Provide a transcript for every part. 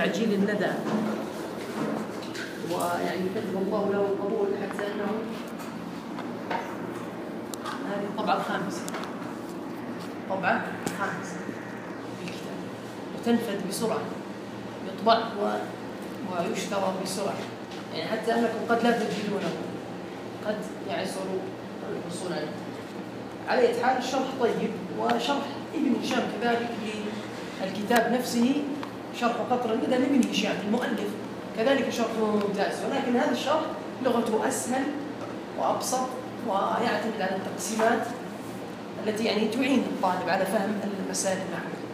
تعجيل الندى، ويعني كتب الله له القبول حتى أنه هذه الطبعة الخامسة، طبعة خامسة في الكتاب، وتنفذ بسرعة، يطبع ويشترى بسرعة، يعني حتى أنكم قد لا تجدونه، قد يعسروا الحصول عليه. على أي حال الشرح طيب، وشرح ابن هشام كذلك للكتاب نفسه، شرح قطر الندى لابن هشام المؤلف كذلك شرحه ممتاز، ولكن هذا الشرح لغته أسهل وأبسط، ويعتمد على التقسيمات التي يعني تعين الطالب على فهم المسائل النحوية.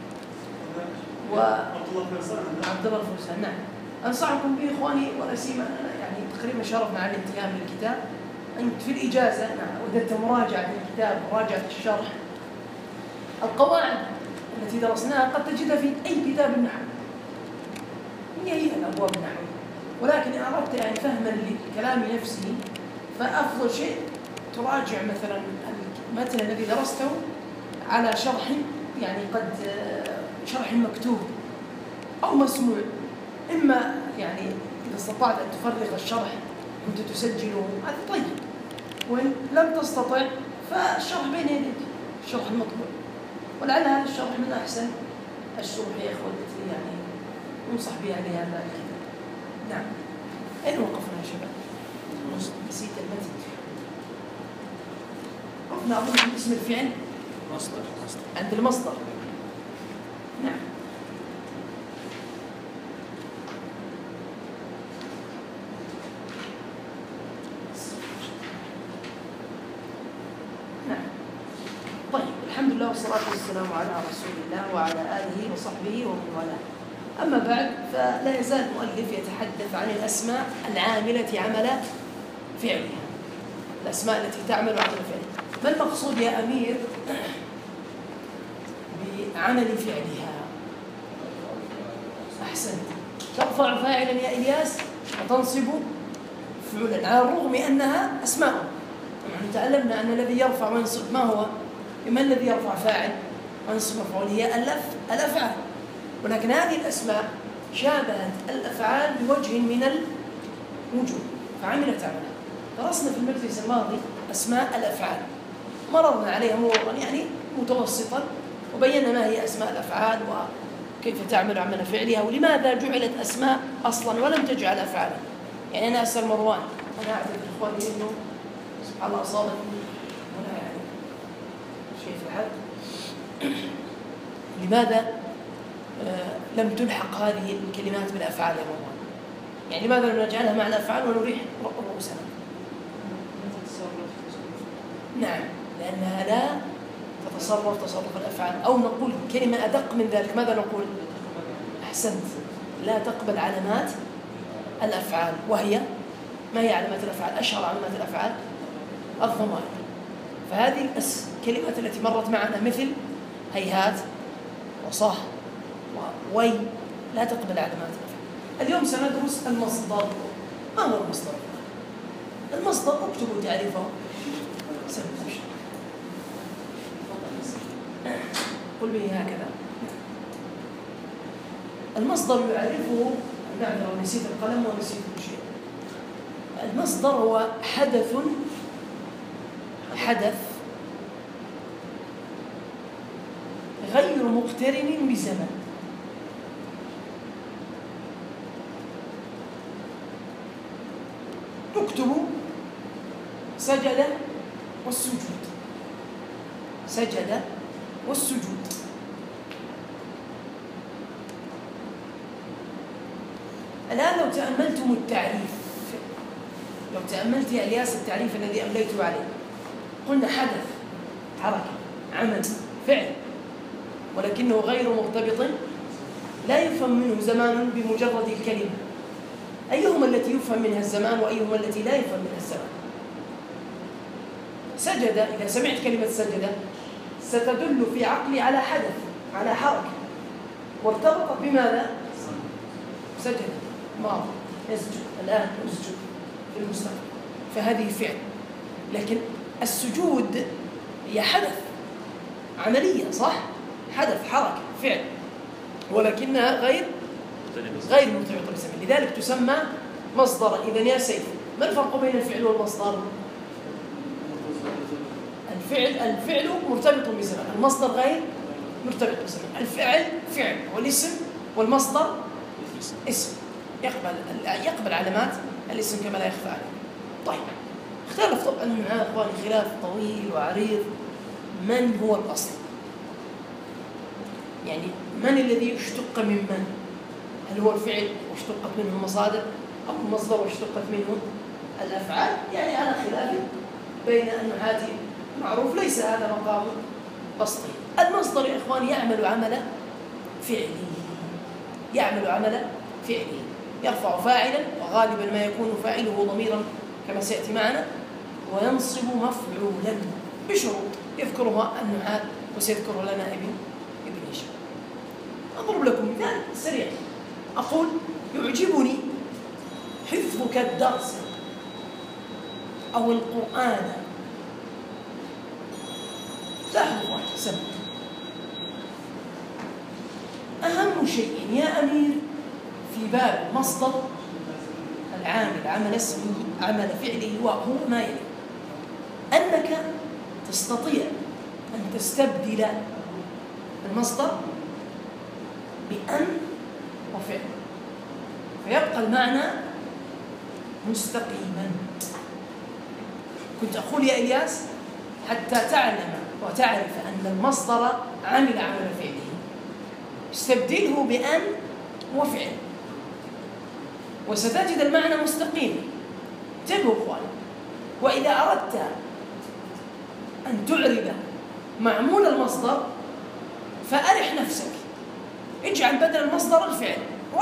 عبد الله الفرسان، نعم. أنصحكم به إخواني ولا سيما، يعني تقريبا شرفنا على الانتهاء من الكتاب، أنت في الإجازة وجدت مراجعة الكتاب ومراجعة الشرح، القواعد التي درسناها قد تجدها في أي كتاب النحو، هي الأبواب النحوية، ولكن إن أردت يعني فهما للكلام نفسه فأفضل شيء تراجع مثلا المتن الذي درسته على شرح، يعني قد شرح مكتوب أو مسموع، إما يعني إذا استطعت أن تفرغ الشرح كنت تسجله، هذا طيب، وإن لم تستطع فالشرح بين يديك، الشرح المطبوع، ولعل هذا الشرح من أحسن الشروح يا إخوة التي يعني ننصح بها لهذا الكتاب. نعم. أين وقفنا يا شباب؟ نسيت المتن. وقفنا أظن عند اسم الفعل مصدر، عند المصدر. نعم. طيب، الحمد لله والصلاة والسلام على رسول الله وعلى آله وصحبه ومن والاه. أما بعد، فلا يزال المؤلف يتحدث عن الأسماء العاملة عمل فعلها، الأسماء التي تعمل عمل فعلها. ما المقصود يا أمير بعمل فعلها؟ أحسنت، ترفع فاعلا يا إلياس وتنصب فعلا، على الرغم أنها أسماء. نحن تعلمنا أن الذي يرفع وينصب ما هو؟ ما الذي يرفع فاعل وينصب مفعول؟ هي الأفعال، ولكن هذه الأسماء شابهت الأفعال بوجه من الوجوه فعملت عملها. درسنا في المجلس الماضي أسماء الأفعال، مررنا عليها مرورا يعني متوسطا، وبينا ما هي أسماء الأفعال وكيف تعمل عمل فعلها، ولماذا جعلت أسماء أصلا ولم تجعل أفعالا. يعني أنا أسأل مروان، أنا أعتذر إخواني إنه سبحان الله أصابني هنا يعني شيء في الحد، لماذا لم تلحق هذه الكلمات بالأفعال يا مروان؟ يعني لماذا لم نجعلها مع الأفعال ونريح رؤوسنا؟ نعم، لأنها لا تتصرف تصرف الأفعال، أو نقول كلمة أدق من ذلك، ماذا نقول؟ أحسنت، لا تقبل علامات الأفعال، وهي ما هي علامات الأفعال؟ أشهر علامات الأفعال الضمائر. فهذه الكلمات التي مرت معنا مثل هيهات وصح ووي لا تقبل علامات الأفعال. اليوم سندرس المصدر. ما هو المصدر؟ المصدر اكتبوا تعريفه. قل به هكذا. المصدر يعرفه، نعم نسيت القلم ونسيت كل شيء. المصدر هو حدث غير مقترن بزمن، تكتب سجد والسجود، سجد والسجود. الآن لو تأملتم التعريف، لو تأملت يا إلياس التعريف الذي أمليته عليه، قلنا حدث، حركة، عمل، فعل، ولكنه غير مرتبط، لا يفهم منه زمان بمجرد الكلمة. أيهما التي يفهم منها الزمان وأيهما التي لا يفهم منها الزمان؟ سجد، إذا سمعت كلمة سجد ستدل في عقلي على حدث، على حركة، وارتبطت بماذا؟ سجد ماضي، يسجد الآن، يسجد في المستقبل، فهذه فعل. لكن السجود هي حدث، عملية، صح؟ حدث، حركة، فعل، ولكنها غير غير مرتبط بزمن، لذلك تسمى مصدرا. إذن يا سيف، ما الفرق بين الفعل والمصدر؟ الفعل مرتبط بزمن، المصدر غير مرتبط بزمن. الفعل فعل والاسم، والمصدر اسم يقبل علامات الاسم كما لا يخفى عليه. طيب، اختلف طبعا مع اخواني خلاف طويل وعريض من هو الاصل، يعني من الذي اشتق من من؟ هل هو الفعل واشتقت منه المصادر، او المصدر واشتقت منه الافعال؟ يعني على خلاف بين النحاة معروف، ليس هذا مقام بسطي. المصدر يا اخواني يعمل عمل فعله، يرفع فاعلا، وغالبا ما يكون فاعله ضميرا كما سياتي معنا، وينصب مفعولا بشروط يذكرها النحاة وسيذكرها لنا ابن هشام. اضرب لكم مثال سريع، اقول يعجبني حفظك الدرس او القرآن. لاحظوا واحد سمع، أهم شيء يا أمير في باب مصدر العامل، عمل اسمه عمل فعله، وهو ما يلي: أنك تستطيع أن تستبدل المصدر بأن وفعل، فيبقى المعنى مستقيما. كنت أقول يا إلياس حتى تعلم وتعرف أن المصدر عمل فعله استبدله بأن وفعل وستجد المعنى مستقيم. انتبهوا اخوان، وإذا أردت أن تعرب معمول المصدر فأرح نفسك، اجعل بدل المصدر الفعل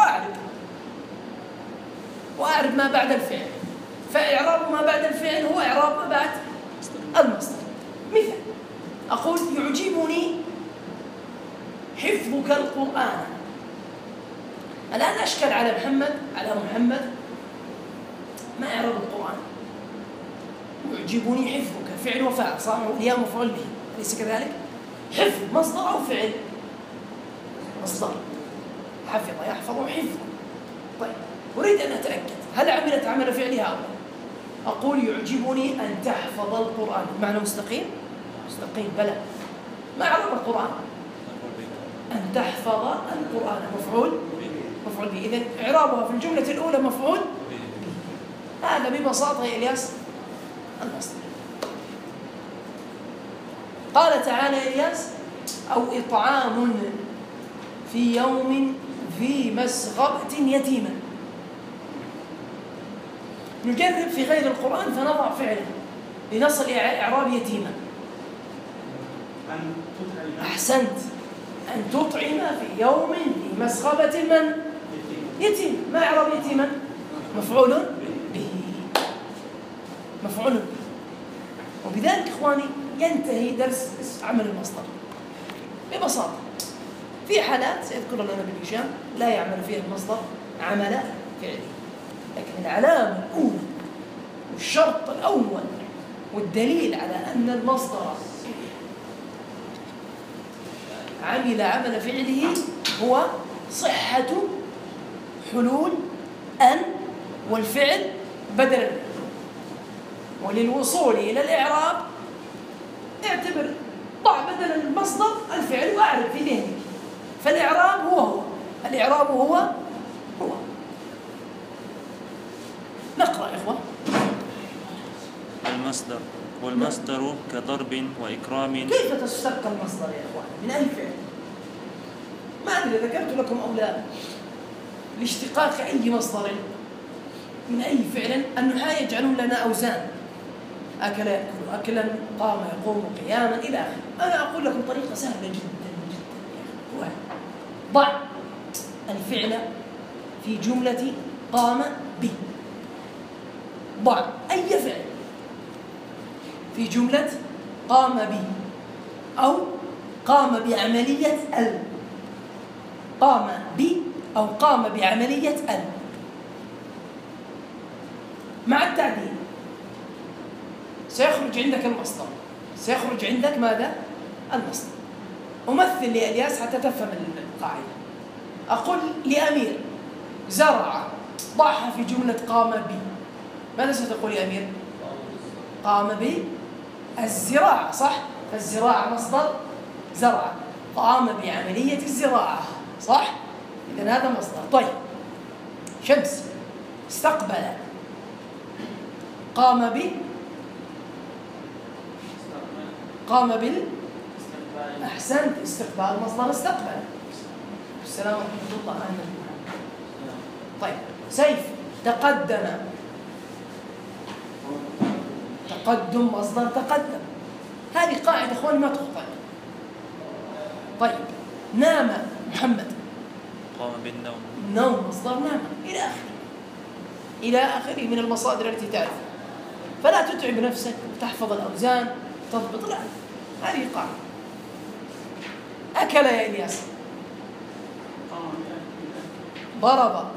وأعرب ما بعد الفعل، فإعراب ما بعد الفعل هو إعراب ما بعد المصدر. مثال، أقول يعجبني حفظك القرآن. الآن أشكل على محمد ما إعراب القرآن؟ يعجبني حفظك فعل وفاعل، صار والياء مفعول به، أليس كذلك؟ حفظ مصدر أو فعل؟ مصدر. حفظ يحفظ حفظ. طيب، أريد أن أتأكد هل عملت عمل فعلها أو لا؟ أقول يعجبني أن تحفظ القرآن، معنى مستقيم؟ مستقيم، بلى. ما إعراب القرآن؟ أن تحفظ القرآن مفعول به. إذن إعرابها في الجملة الأولى مفعول به. هذا ببساطة يا إلياس المصدر. قال تعالى يا إلياس: أو إطعام في يوم ذي مسغبة يتيما. نجرب في غير القرآن فنضع فعله لنصل إعراب يتيما. أحسنت، أن تطعم في يوم ذي مسغبة من؟ يتيم. ما إعراب يتيما؟ مفعول به. وبذلك إخواني ينتهي درس عمل المصدر ببساطة. في حالات سيذكر لنا ابن هشام لا يعمل فيها المصدر عمل فعلي، لكن العلامة الأولى والشرط الأول والدليل على أن المصدر عمل فعله هو صحة حلول أن والفعل بدلا. وللوصول إلى الإعراب اعتبر، ضع بدل المصدر الفعل وأعرف في ذهنك، فالإعراب هو نقرأ يا إخوة. والمصدر كضرب وإكرام. كيف تشتق المصدر يا إخوان؟ من أي فعل؟ ما أدري ذكرت لكم أو لا، لاشتقاق أي مصدر من أي فعل النحاة يجعلون لنا أوزان: أكل يأكل أكلا، قام يقوم قياما، إلى آخره. أنا أقول لكم طريقة سهلة جدا جدا. ضع الفعل في جملة قام به. ضع أي فعل في جملة قام به أو قام بعملية قام ب أو قام بعملية مع التعديل سيخرج عندك المصدر، سيخرج عندك ماذا؟ المصدر. أمثل لإلياس حتى تفهم القاعدة. أقول لأمير زرع، ضعها في جملة قام بي، ماذا ستقول يا أمير؟ قام بالزراعة، صح؟ فالزراعة مصدر زرع، قام بعملية الزراعة، صح؟ إذن هذا مصدر. طيب، شمس استقبل، قام بال أحسنت، استقبال مصدر استقبل. السلام ورحمة الله. طيب، سيف تقدم، تقدم مصدر تقدم. هذه قاعدة أخواني ما تخطئ. طيب، نام محمد، قام بالنوم. نوم مصدر نام، إلى آخره إلى آخره من المصادر التي تعرفها. فلا تتعب نفسك وتحفظ الأوزان تضبط، لا، هذه قاعدة. أكل يا إلياس، ضرب،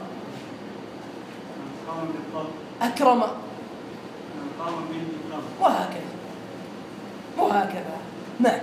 أكرم، وهكذا وهكذا. نعم.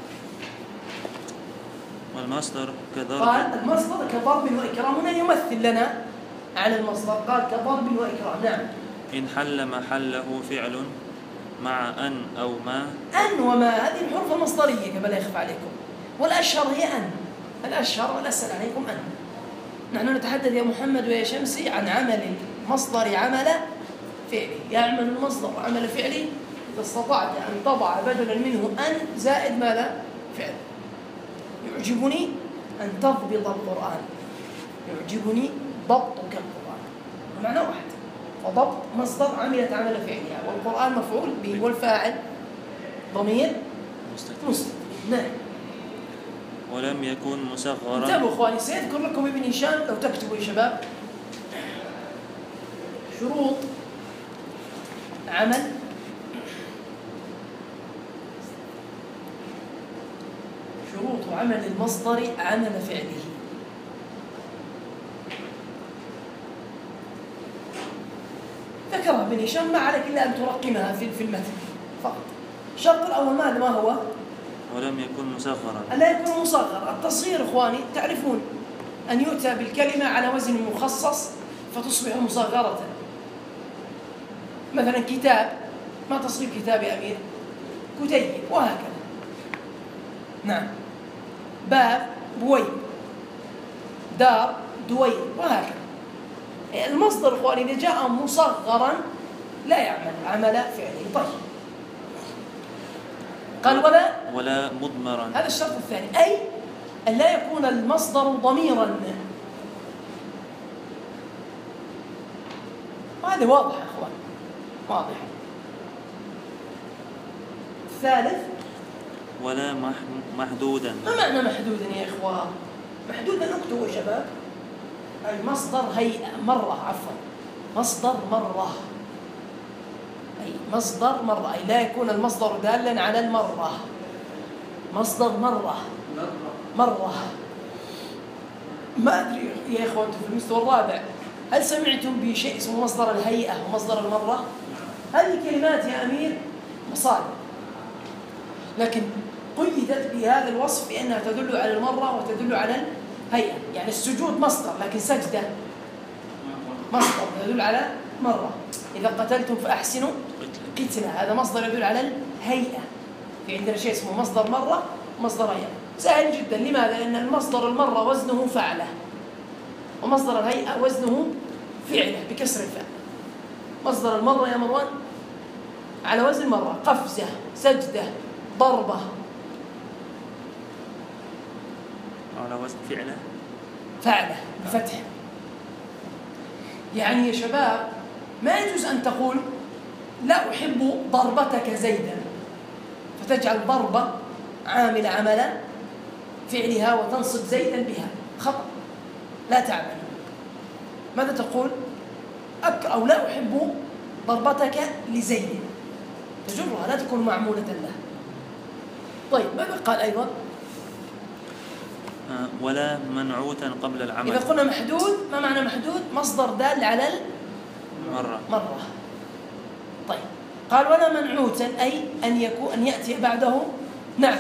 والمصدر كضرب. قال المصدر كضرب وإكرام، هنا يمثل لنا على المصدر، قال كضرب وإكرام. نعم. إن حل محله فعل مع أن أو ما. أن وما هذه الحروف المصدرية كما لا يخفى عليكم، والأشهر هي أن، الأشهر والأسهل عليكم أن. نحن نتحدث يا محمد ويا شمسي عن عمل المصدر عمل فعلي، يعمل المصدر عمل فعلي إذا استطعت أن تضع بدلا منه أن زائد ماذا؟ فعل. يعجبني أن تضبط القرآن، يعجبني ضبطك القرآن، معنى واحد. وضبط مصدر عملت عمل فعلها، والقرآن مفعول به، والفاعل ضمير مستتر. نعم. ولم يكن مصغرا. انتبهوا اخواني، سيذكر لكم ابن هشام لو تكتبوا يا شباب شروط عمل المصدر عمل فعله. ذكرها ابن هشام، ما عليك الا ان ترقمها في المتن فقط. الشرط الاول ما هو؟ ولم يكن مصغرا. ألا يكون مصغر. التصغير إخواني تعرفون أن يؤتى بالكلمة على وزن مخصص فتصبح مصغرة. مثلا كتاب، ما تصغير كتاب يا أمير؟ كتيب، وهكذا. نعم. باب بويب، دار دويب، وهكذا. المصدر إخواني إذا جاء مصغرا لا يعمل عمل فعله. طيب، قال ولا مضمرا. هذا الشرط الثاني، أي أن لا يكون المصدر ضميرا. وهذا واضح يا أخوان، واضح. الثالث ولا محدودا. ما معنى محدودا يا إخوان؟ محدودا اكتبوا يا شباب، أي مصدر هيئة مرة، عفوا مصدر مرة، أي مصدر مرة، أي لا يكون المصدر دالا على المرة. مصدر مرة ما أدري يا إخوان في المستوى الرابع هل سمعتم بشيء اسمه مصدر الهيئة ومصدر المرة؟ هذه كلمات يا أمير مصادر، لكن قيدت بهذا الوصف بأنها تدل على المرة وتدل على الهيئة. يعني السجود مصدر، لكن سجدة مصدر يدل على مرة. إذا قتلتم فأحسنوا قتلة، هذا مصدر يدل على الهيئة. في عندنا شيء اسمه مصدر مرة ومصدر هيئة. سهل جدا. لماذا؟ لأن المصدر المرة وزنه فعله، ومصدر الهيئة وزنه فعله بكسر الفاء. مصدر المرة يا مروان على وزن مرة، قفزة، سجدة، ضربة. على وزن فعله بفتح. يعني يا شباب ما يجوز أن تقول لا أحب ضربتك زيدا فتجعل ضربة عامل عملا فعلها وتنصب زيدا بها، خطأ، لا تعمل. ماذا تقول؟ أو لا أحب ضربتك لزيد، تجرها، لا تكون معمولة له. طيب، ماذا قال أيضا؟ ولا منعوتا قبل العمل. إذا قلنا محدود، ما معنى محدود؟ مصدر دال على مرة. طيب، قال ولا منعوتا، أي أن يأتي بعده نعت.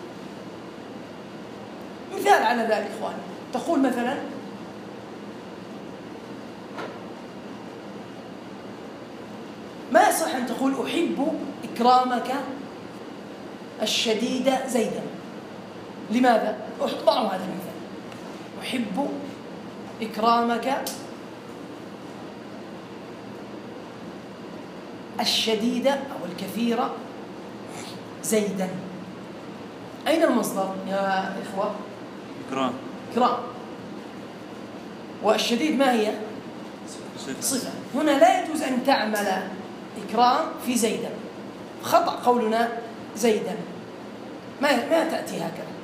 مثال على ذلك إخواني، تقول مثلا يصح أن تقول أحب إكرامك الشديد زيدا. لماذا؟ ضعوا هذا المثال: أحب إكرامك الشديد أو الكثير زيدا. أين المصدر يا إخوة؟ إكرام. إكرام. والشديد ما هي؟ صفة. هنا لا يجوز أن تعمل إكرام في زيدا، خطأ قولنا زيدا، ما تأتي هكذا.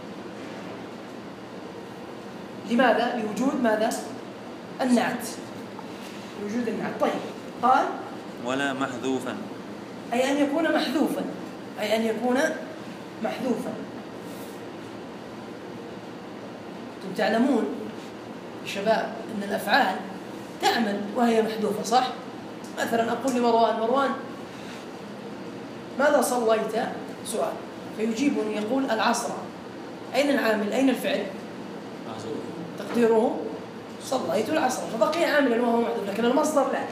لماذا؟ لوجود ماذا؟ النعت، لوجود النعت. طيب، قال ولا محذوفا، أي أن يكون محذوفا، أي أن يكون محذوفا. أنتم تعلمون شباب أن الأفعال تعمل وهي محذوفة، صح؟ مثلا أقول لمروان: مروان ماذا صليت؟ سؤال، فيجيبني يقول: العصر. أين العامل؟ أين الفعل؟ تقديره صليت العصر، فبقي عاملا وهو محذوف، لكن المصدر لا.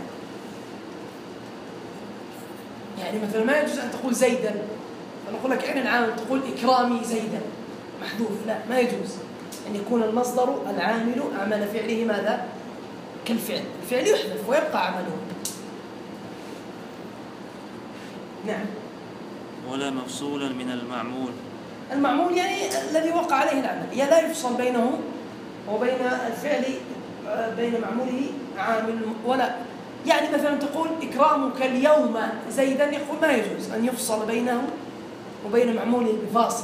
يعني مثلا ما يجوز أن تقول زيدا فنقول لك أين العامل؟ تقول إكرامي زيدا، محذوف. لا، ما يجوز أن يكون المصدر العامل عمل فعله ماذا؟ كالفعل، الفعل يحذف ويبقى عمله. نعم. ولا مفصولا من المعمول. المعمول يعني الذي وقع عليه العمل، يعني لا يفصل بينه وبين الفعل، بين معموله عامل. ولا يعني مثلا تقول إكرامك اليوم زيدا، يقول ما يجوز أن يفصل بينه وبين معموله بفاصل.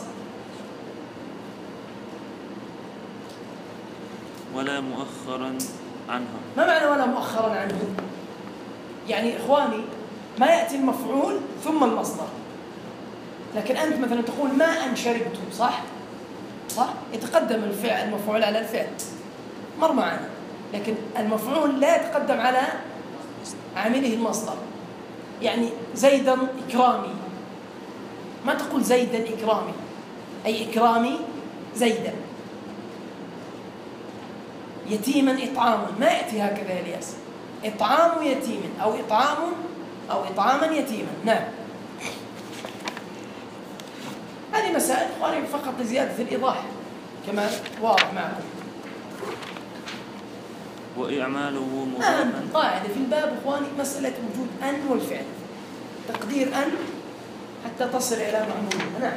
ولا مؤخرا عنها. ما معنى ولا مؤخرا عنه؟ يعني إخواني ما يأتي المفعول ثم المصدر، لكن أنت مثلا تقول ماء شربت، صح؟ يتقدم الفعل المفعول على الفعل، مر معنا، لكن المفعول لا يتقدم على عامله المصدر. يعني زيدا إكرامي، ما تقول زيدا إكرامي، أي إكرامي زيدا. يتيما إطعاما، ما يأتي هكذا يا الياس، إطعام يتيم أو إطعاما يتيما. نعم. هذه مسائل إخواني فقط لزيادة الإيضاح كما واضح معكم. وإعماله مضافا. قاعدة في الباب إخواني مسألة وجود أن والفعل، تقدير أن حتى تصل إلى معمولها. نعم.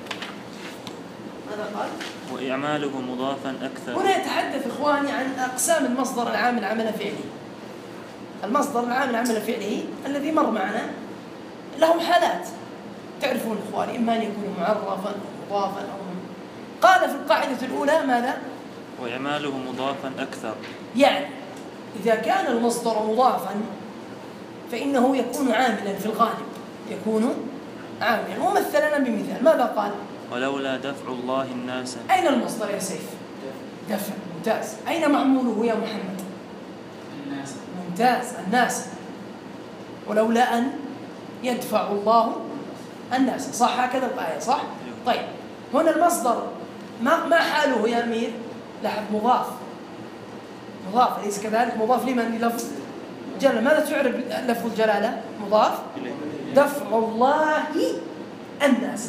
ماذا قال؟ وإعماله مضافا أكثر. هنا يتحدث إخواني عن أقسام المصدر العامل عمل فعله. المصدر العامل عمل فعله الذي مر معنا له حالات تعرفون إخواني، إما أن يكون معرفا أو مضافا أو قال في القاعدة الأولى ماذا؟ وإعماله مضافا أكثر. يعني إذا كان المصدر مضافا فإنه يكون عاملا في الغالب، يكون عاملا. ومثل لنا بمثال، ماذا قال؟ ولولا دفع الله الناس. أين المصدر يا سيف؟ دفع، ممتاز. أين معموله يا محمد؟ الناس. ممتاز، الناس. ولولا أن يدفع الله الناس، صح؟ هكذا الآية، صح؟ طيب، هنا المصدر ما حاله يا أمير؟ لاحظ، مضاف، أليس كذلك؟ مضاف لمن؟ لفظ جلالة. ماذا تعرف لفظ الجلالة؟ مضاف. دفع الله الناس،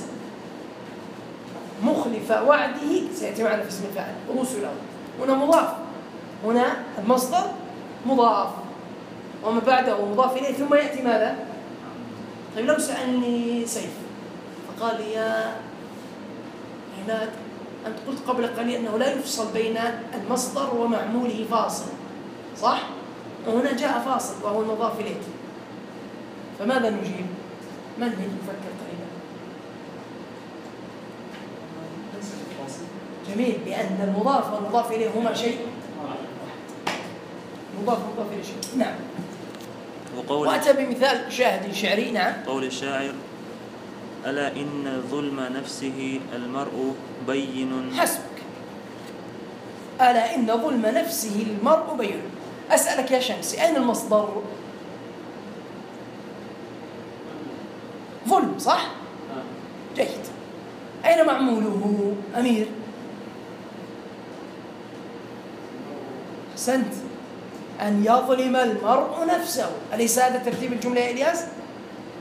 مخلف وعده، سيأتي معنا في اسم الفاعل رسله. هنا مضاف، هنا المصدر مضاف وما بعده مضاف إليه، ثم يأتي ماذا؟ طيب لو سألني سيف فقال لي يا عماد أنت قلت قبل قليل أنه لا يفصل بين المصدر ومعموله فاصل، صح؟ وهنا جاء فاصل وهو المضاف إليه، فماذا نجيب؟ من يفكر قريبا؟ جميل، بأن المضاف والمضاف إليه هما شيء، مضاف ومضاف إليه شيء. نعم. وأتى بمثال شاهد شعري. نعم. قول الشاعر: ألا إن ظلم نفسه المرء بين. حسبك. ألا إن ظلم نفسه المرء بين. أسألك يا شمسي، أين المصدر؟ ظلم، صح؟ جيد. أين معموله أمير؟ أحسنت، أن يظلم المرء نفسه. أليس هذا ترتيب الجملة يا إلياس؟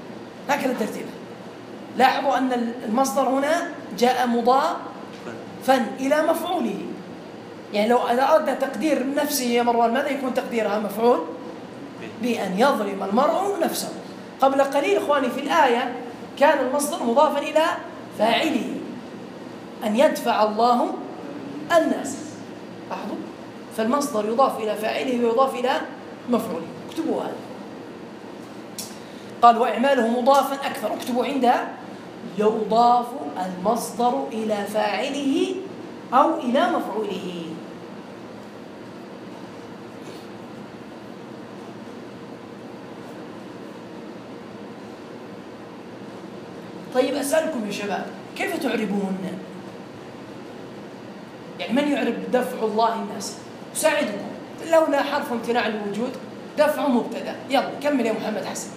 هكذا ترتيبه. لاحظوا أن المصدر هنا جاء مضافا إلى مفعوله، يعني لو أردنا تقدير نفسه يا مروان ماذا يكون تقديرها؟ مفعول بأن يضرب المرء نفسه. قبل قليل إخواني في الآية كان المصدر مضافا إلى فاعله، أن يدفع الله الناس. لاحظوا، فالمصدر يضاف إلى فاعله ويضاف إلى مفعوله. اكتبوا هذا. قال وإعماله مضافا أكثر، اكتبوا عندها يضاف المصدر إلى فاعله أو إلى مفعوله. طيب أسألكم يا شباب، كيف تعربون؟ يعني من يعرب دفع الله الناس؟ أساعدكم. لولا حرف امتناع الوجود دفع مبتدأ. يلا كمل يا محمد حسن.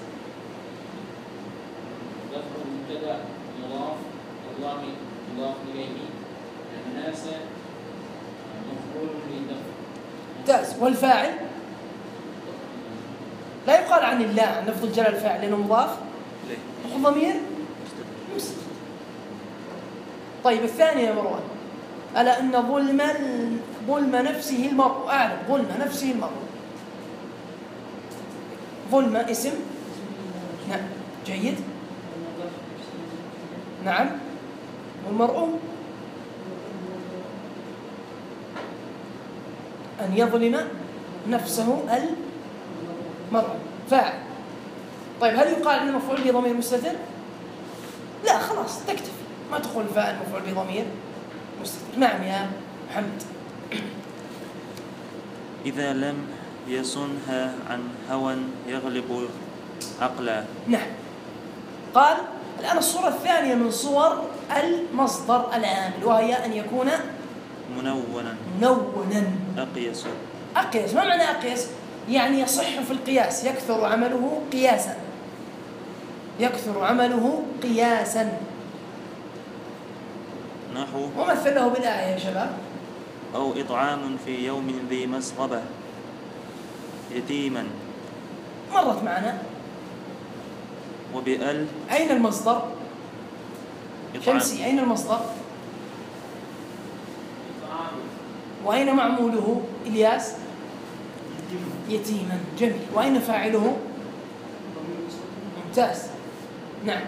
دفع مبتدأ مضاف، الله مضاف إليه، الناس مفعول للدفع. ممتاز. والفاعل لا يقال عن الله عن لفظ الجلال الفاعل لأنه مضاف، نقول ضمير مستتر. طيب الثانية يا مروان، ألا أن ظلم نفسه المرء، أعلم ظلم نفسه المرء، ظلم اسم. نعم جيد. نعم. والمرء أن يظلم نفسه المرء فاعل. طيب هل يقال أن المفعول به ضمير مستتر؟ لا خلاص تكتفي، ما تقول فاعل مفعول به ضمير مستتر. نعم يا محمد. إذا لم يصنها عن هوى يغلب عقلا. نعم. قال الآن الصورة الثانية من صور المصدر العامل، وهي أن يكون منونا. أقيس. ما معنى أقيس؟ يعني يصح في القياس، يكثر عمله قياسا. نحو ومثله بالآية يا شباب. أو إطعام في يوم ذي مسغبة يتيما. مرت معنا. وبأل أين المصدر؟ شمسي أين المصدر؟ وأين معموله؟ إلياس يتيما. جميل. وأين فاعله؟ ممتاز. نعم.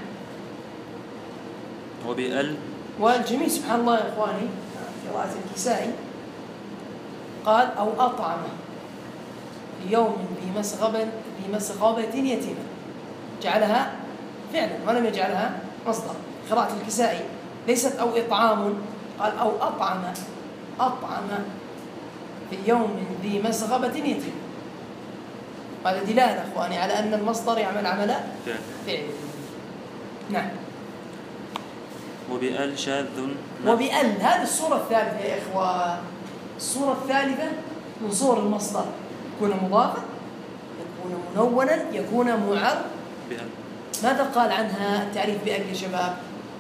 وبأل والجميل سبحان الله يا إخواني قراءة الكسائي قال أو أطعم في يوم بمسغبة يتيما، جعلها فعلا ولم يجعلها مصدر. قراءة الكسائي ليست أو إطعام، قال أو أطعم في يوم ذي مسغبة يتيما. هذا دلالة إخواني على أن المصدر يعمل عمل فعل. نعم. وبأل شاذ. وبأل هذه الصورة الثالثة يا إخوة. الصورة الثالثة من صور المصدر، يكون مضافا، يكون منونا، يكون معرب. ماذا قال عنها التعريف بأل يا شباب؟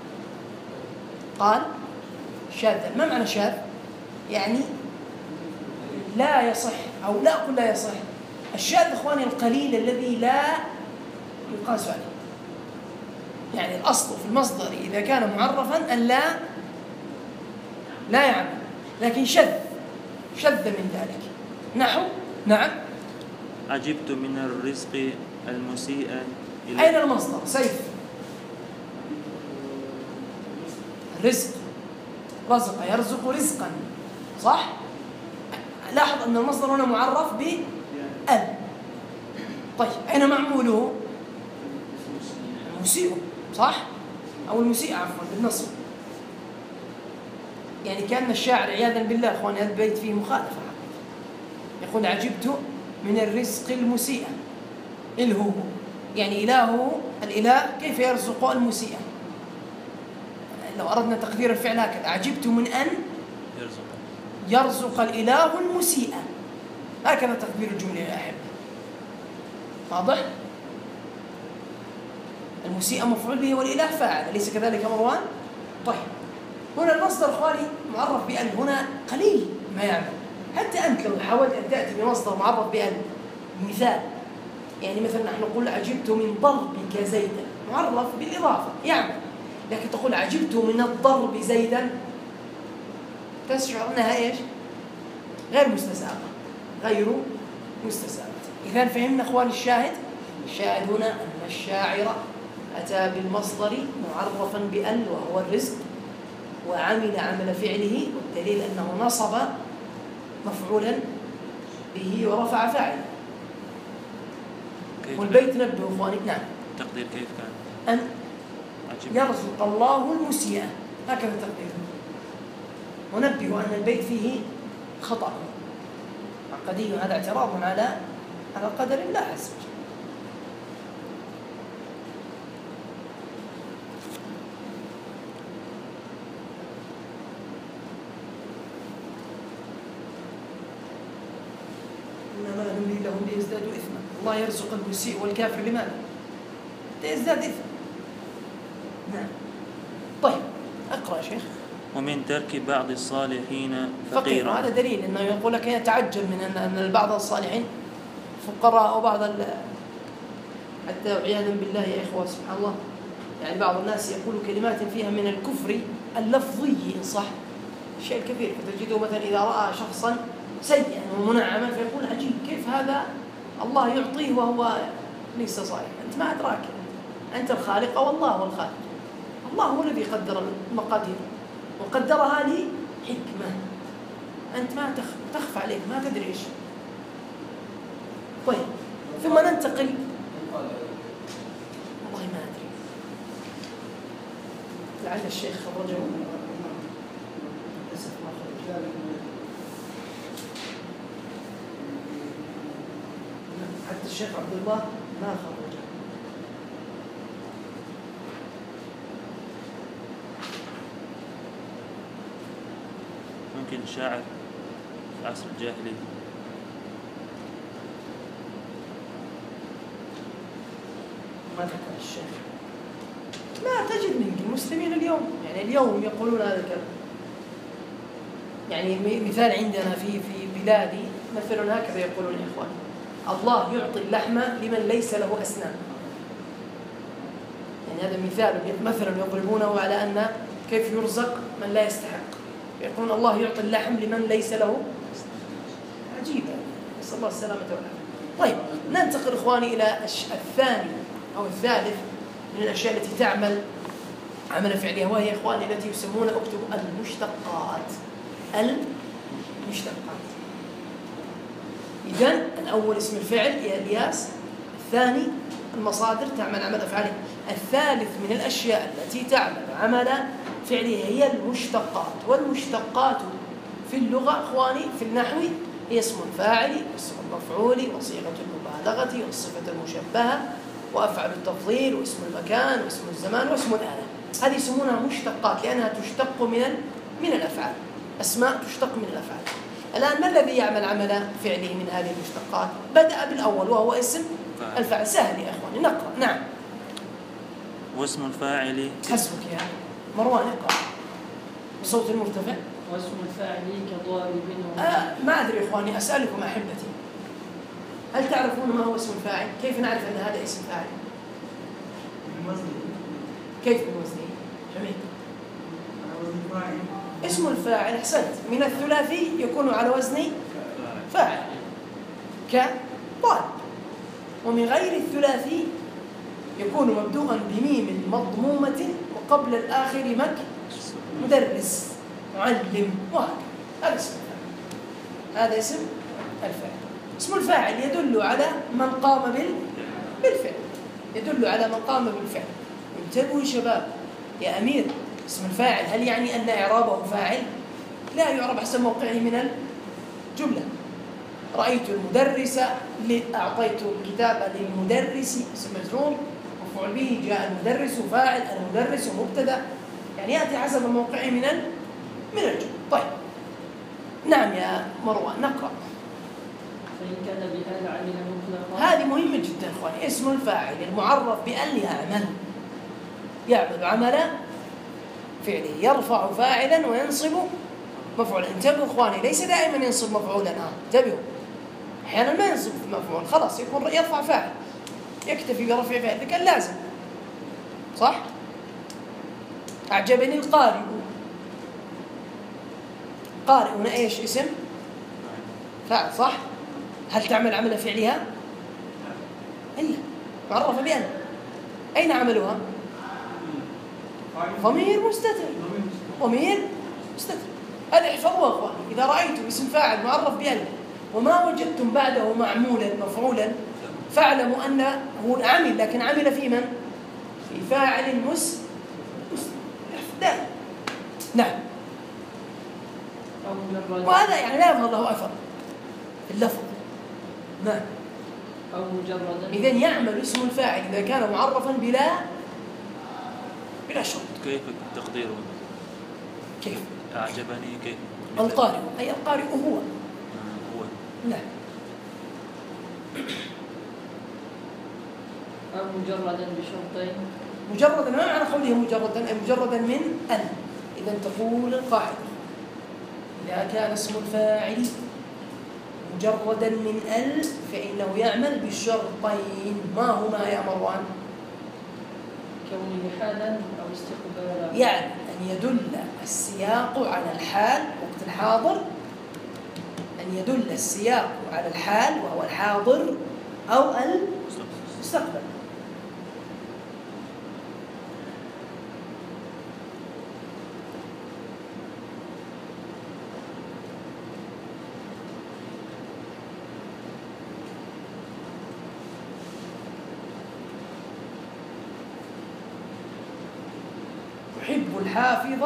قال شاذا. ما معنى شاذ؟ يعني لا يصح، أو لا أقول لا يصح. الشاذ إخواني القليل الذي لا يقاس عليه. يعني الأصل في المصدر إذا كان معرفا أن لا يعمل، لكن شذ من ذلك. نحو نعم. عجبت من الرزق المسيء. أين المصدر؟ سيف. رزق، رزق يرزق رزقا، صح؟ لاحظ أن المصدر هنا معرف بأل. طيب أين معموله؟ المسيء، صح؟ أو المسيء عفوا بالنصب. يعني كأن الشاعر عياذا بالله إخواني هذا البيت فيه مخالفة، يقول عجبت من الرزق المسيء. إله يعني إله، الإله كيف يرزق المسيء؟ لو أردنا تقدير الفعل هكذا، عجبت من أن يرزق الإله المسيء. هكذا تقدير الجملة يا أحبة. واضح؟ المسيء مفعول به والإله فاعل، أليس كذلك مروان؟ طيب هنا المصدر إخواني معرف بأن، هنا قليل ما يعمل. حتى أنت لو حاولت أن تأتي بمصدر معرف بأن، مثال يعني مثلا نحن نقول عجبت من ضربك زيدا معرف بالإضافة يعمل، لكن تقول عجبت من الضرب زيدا تشعر أنها إيش؟ غير مستساغة، غير مستساغة. إذا فهمنا أخوان الشاهد هنا أن الشاعر أتى بالمصدر معرفا بأل وهو الرزق وعمل عمل فعله، والدليل أنه نصب مفعولا به ورفع فاعله. والبيت نبه أخواني. نعم. تقدير كيف كان؟ أن يرزق الله المسيء، هكذا تقديره. ونبه أن البيت فيه خطأ عقدي، هذا اعتراض على قدر الله عز وجل. إنما نملي لهم ليزدادوا إثما، الله يرزق المسيء والكافر لماذا؟ ليزداد إثما. نعم. طيب أقرأ يا شيخ. ومن ترك بعض الصالحين فقيرا، هذا دليل أنه يقول لك يتعجب من أن بعض الصالحين فقراء أو بعض حتى عياذا بالله يا إخوة سبحان الله، يعني بعض الناس يقول كلمات فيها من الكفر اللفظي إن صح الشيء الكثير، فتجده مثلا إذا رأى شخصا سيئا ومنعما فيقول عجيب كيف هذا الله يعطيه وهو ليس صالحا. أنت ما أدراك، أنت الخالق والله هو الخالق، الله هو الذي قدر المقادير وقدرها لحكمة، أنت ما تخفى عليك، ما تدري إيش. طيب ثم ننتقل، والله ما أدري، لعل الشيخ خرجه للأسف ما خرج، حتى الشيخ عبد الله ما خرج. ممكن شاعر في عصر الجاهلية. ما ذكر الشيخ، ما تجد من المسلمين اليوم، يعني اليوم يقولون هذا الكلام. يعني مثال عندنا في بلادي مثلا هكذا يقولون يا إخوان: الله يعطي اللحم لمن ليس له أسنان. يعني هذا مثلا يضربونه على أن كيف يرزق من لا يستحق، يقولون الله يعطي اللحم لمن ليس له. عجيبة، نسأل الله السلامة والعافية. طيب ننتقل إخواني إلى الثاني أو الثالث من الأشياء التي تعمل عمل فعلها، وهي إخواني التي يسمونها اكتبوا المشتقات. المشتقات إذن الأول اسم الفعل يا إلياس، الثاني المصادر تعمل عمل أفعاله، الثالث من الأشياء التي تعمل عمل فعله هي المشتقات. والمشتقات في اللغة إخواني في النحو هي اسم الفاعل واسم المفعول وصيغة المبالغة والصفة المشبهة وأفعل التفضيل واسم المكان واسم الزمان واسم الآلة. هذه يسمونها مشتقات لأنها تشتق من الأفعال، أسماء تشتق من الأفعال. الآن ما الذي يعمل عمل فعله من هذه المشتقات؟ بدأ بالأول وهو اسم الفاعل. سهل يا إخواني نقرأ. نعم. واسم الفاعل حسبك يا مروان اقرأ بصوت مرتفع. واسم الفاعل كضارب ما أدري إخواني، أسألكم أحبتي، هل تعرفون ما هو اسم الفاعل؟ كيف نعرف أن هذا اسم فاعل؟ كيف بالوزن؟ جميل. اسم الفاعل أحسنت، من الثلاثي يكون على وزن فاعل كطالب، ومن غير الثلاثي يكون مبدوءا بميم مضمومة وقبل الآخر مدرس معلم وهكذا. هذا اسم الفاعل، هذا اسم الفاعل. اسم الفاعل يدل على من قام بالفعل، يدل على من قام بالفعل. انتبهوا يا شباب يا أمير، اسم الفاعل هل يعني أن إعرابه فاعل؟ لا، يعرب حسب موقعه من الجملة. رأيت المدرس، أعطيت الكتاب للمدرس، اسم مجرور مفعول به، جاء المدرس فاعل، المدرس مبتدأ، يعني يأتي حسب موقعه من الجملة. طيب نعم يا مروان نقرأ. فإن كان بآل عمل مطلقا. هذه مهمة جدا إخواني. اسم الفاعل المعرف بأل يعمل عمل فعله، يرفع فاعلا وينصب مفعولا. انتبهوا إخواني، ليس دائما ينصب مفعولا. انتبهوا، أحيانا ما ينصب مفعول، خلاص يكون يرفع فاعل، يكتفي برفع فاعل، كان لازم صح؟ أعجبني القارئ. قارئ هنا إيش اسم؟ فاعل صح؟ هل تعمل عمل فعلها؟ إلا معرفة بأن. أين عملها؟ ضمير مستتر. ضمير مستتر. هذا احفظوه أخواني. إذا رأيتم اسم فاعل معرف بأن وما وجدتم بعده معمولا مفعولا فاعلموا أنه عمل، لكن عمل في من؟ في فاعل دائما. نعم. وهذا يعني لا يظهر له أثر في اللفظ. نعم. أو مجردا. إذن يعمل اسم الفاعل إذا كان معرفا بلا شرط. كيف تقديره؟ كيف؟ أعجبني كيف؟ القارئ، أي القارئ هو. هو. نعم. أو مجردا بشرطين. مجردا، ما معنى قوله مجردا؟ أي مجردا من أن. إذا تقول القاعدة إذا كان اسم الفاعل مجردا من ال فإنه يعمل بالشرطين. ما هما يا مروان؟ كونه حالا أو استقبالا. يعني أن يدل السياق على الحال وقت الحاضر، أن يدل السياق على الحال وهو الحاضر أو المستقبل. يحب الحافظ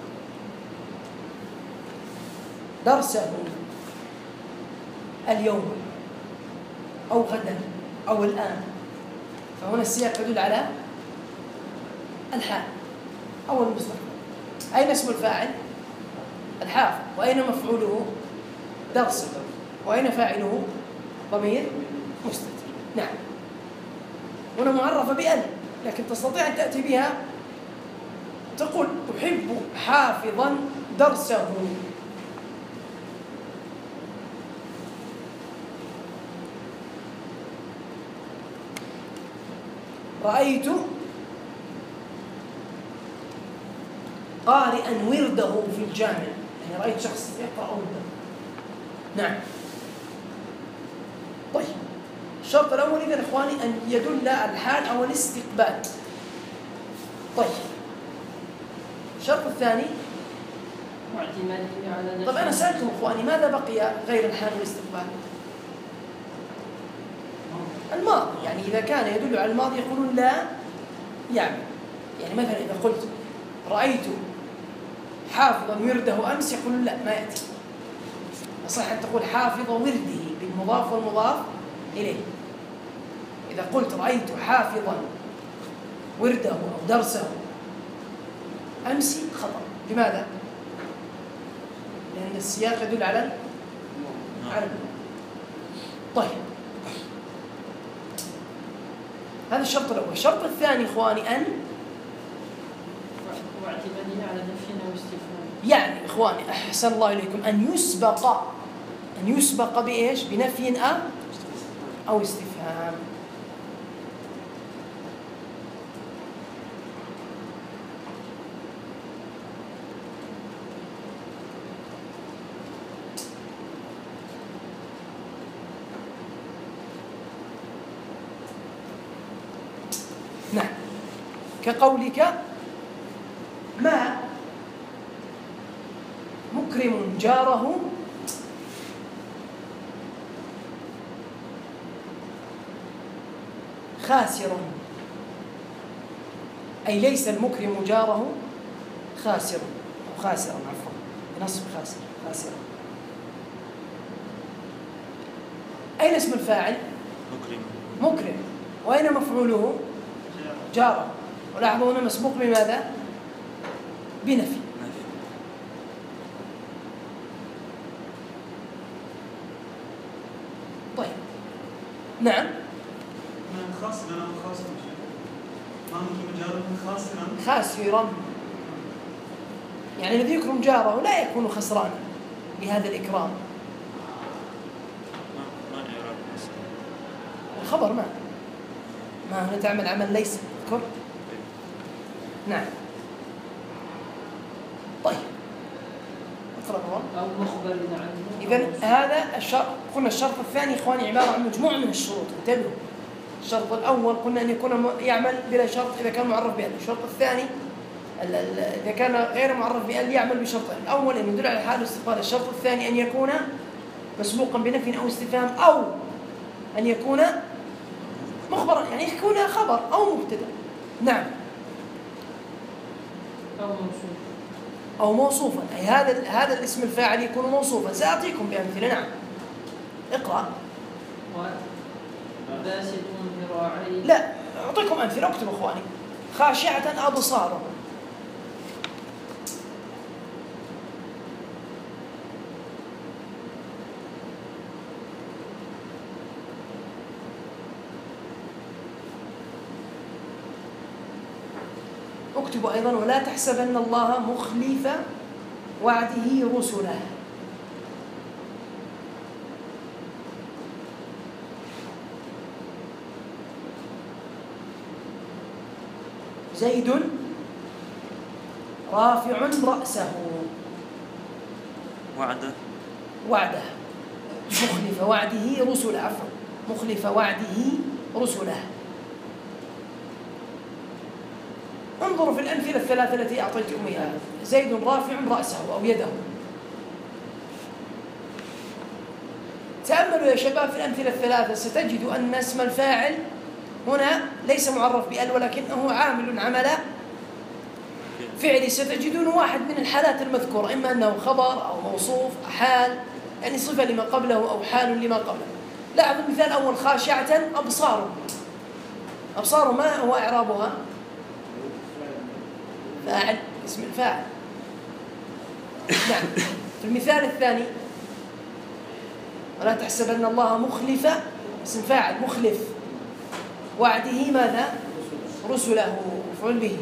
درسه اليوم أو غدا أو الآن، فهنا السياق يدل على الحال أو المستقبل. أين اسم الفاعل؟ الحافظ. وأين مفعوله؟ درسه. وأين فاعله؟ ضمير مستتر. نعم. هنا معرفة بأل، لكن تستطيع أن تأتي بها تقول أحب حافظا درسه. رأيت قارئا ورده في الجامع، يعني رأيت شخص يقرأ ورده. نعم. طيب، الشرط الأول إذن إخواني أن يدل الحال أو الاستقبال. طيب، الشرط الثاني واعتماده على. طب أنا سألتم إخواني ماذا بقي غير الحال والاستقبال؟ الماضي. يعني إذا كان يدل على الماضي يقولون لا يعمل. يعني مثلا إذا قلت رأيت حافظا ورده أمس يقولون لا ما يأتي. أصح أن تقول حافظ ورده بالمضاف والمضاف إليه. إذا قلت رأيت حافظا ورده أو درسه أمس خطأ. لماذا؟ لأن السياق يدل على طيب، هذا الشرط الأول. الشرط الثاني إخواني أن واعتماده على نفي أو استفهام. يعني إخواني أحسن الله إليكم أن يسبق بإيش؟ بنفي أو استفهام. نعم. كقولك ما مكرم جاره خاسر، أي ليس المكرم جاره خاسر أو خاسرا، عفوا بنصب خاسرا. أين اسم الفاعل؟ مكرم. وأين مفعوله؟ جاره. ولاحظوا هنا مسبوق بماذا؟ بنفي. طيب، نعم. خاسرا يعني الذي يكرم جاره لا يكون خسرانا بهذا الإكرام. الخبر ما هنا تعمل عمل ليس. اذكر نعم. طيب اقرأ الله. أو مخبر عنه. إذن هذا الشرط، قلنا الشرط الثاني إخواني عبارة عن مجموعة من الشروط، انتبهوا. الشرط الأول قلنا أن يكون يعمل بلا شرط إذا كان معرف بأل. الشرط الثاني إذا كان غير معرف بأل يعمل بشرطين. الأول أن يدل على حال الاستقبال. الشرط الثاني أن يكون مسبوقا بنفي أو استفهام، أو أن يكون مخبرا، يعني يكون خبر أو مبتدأ. نعم. أو موصوفا، أي هذا الاسم الفاعل يكون موصوفا. سأعطيكم بأمثلة. نعم اقرأ. باسط ذراعيه. لا أعطيكم أمثلة، اكتبوا أخواني. خاشعة أبصارهم. اكتبوا أيضا ولا تحسبن الله مخلف وعده رسله. زيد رافع رأسه. وعده مخلف وعده رسله. عفوا مخلف وعده رسله. انظروا في الأمثلة الثلاثة التي أعطيتكم إياها. زيد رافع رأسه أو يده. تأملوا يا شباب في الأمثلة الثلاثة، ستجدوا أن اسم الفاعل هنا ليس معرف بأل ولكنه عامل عمل فعلي. ستجدون واحد من الحالات المذكورة، إما أنه خبر أو موصوف حال، يعني صفة لما قبله أو حال لما قبله. لاحظوا المثال الأول خاشعة أبصار. أبصار ما هو إعرابها؟ فاعل، اسم الفاعل. نعم. في المثال الثاني ولا تحسبن الله مخلف، اسم فاعل مخلف وعده ماذا؟ رسله، مفعول به.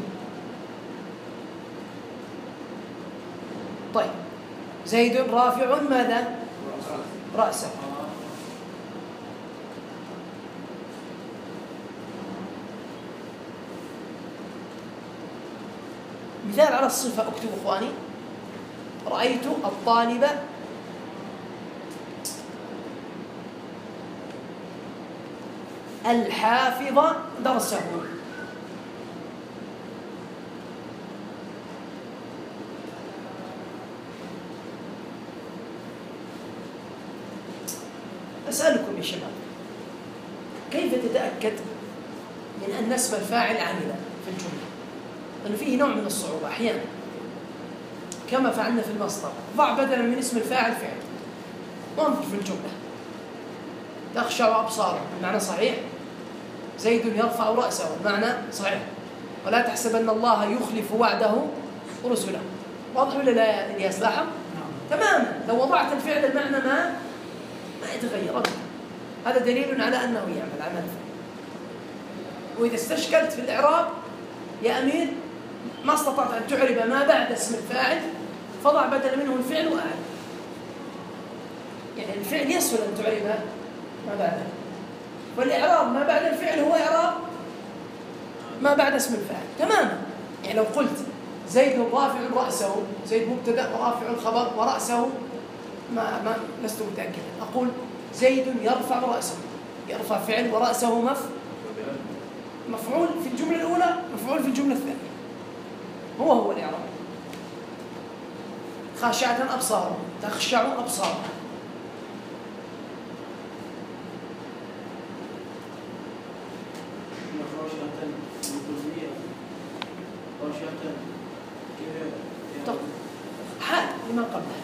طيب زيد رافع ماذا؟ رأسه. مثال على الصفة اكتبوا اخواني. رأيت الطالب الحافظ درسه. أسألكم يا شباب، كيف تتأكد من أن اسم الفاعل عاملا في الجملة؟ لأنه فيه نوع من الصعوبة أحيانا، كما فعلنا في المصدر. ضع بدلا من اسم الفاعل فعل، وانظر في الجملة. تخشع أبصاره، المعنى صحيح. زيد يرفع رأسه، المعنى صحيح. ولا تحسبن الله يخلف وعده رسله. واضح ولا لا يا إلياس؟ لاحظ تماما. لو وضعت الفعل المعنى ما يتغير أبدا. هذا دليل على أنه يعمل عمل فعل. وإذا استشكلت في الإعراب يا أمير ما استطعت أن تعرب ما بعد اسم الفاعل، فضع بدل منه الفعل وأعد. يعني الفعل يسهل أن تعرب ما بعده، والإعراب ما بعد الفعل هو إعراب ما بعد اسم الفاعل تماما. يعني لو قلت زيد رافع رأسه، زيد مبتدأ ورافع الخبر ورأسه ما لست متأكدا. أقول زيد يرفع رأسه، يرفع فعل ورأسه مفعول في الجملة الأولى، مفعول في الجملة الثانية. هو الإعراب. خاشعة أبصارهم، تخشع أبصارهم. حال لما قبله.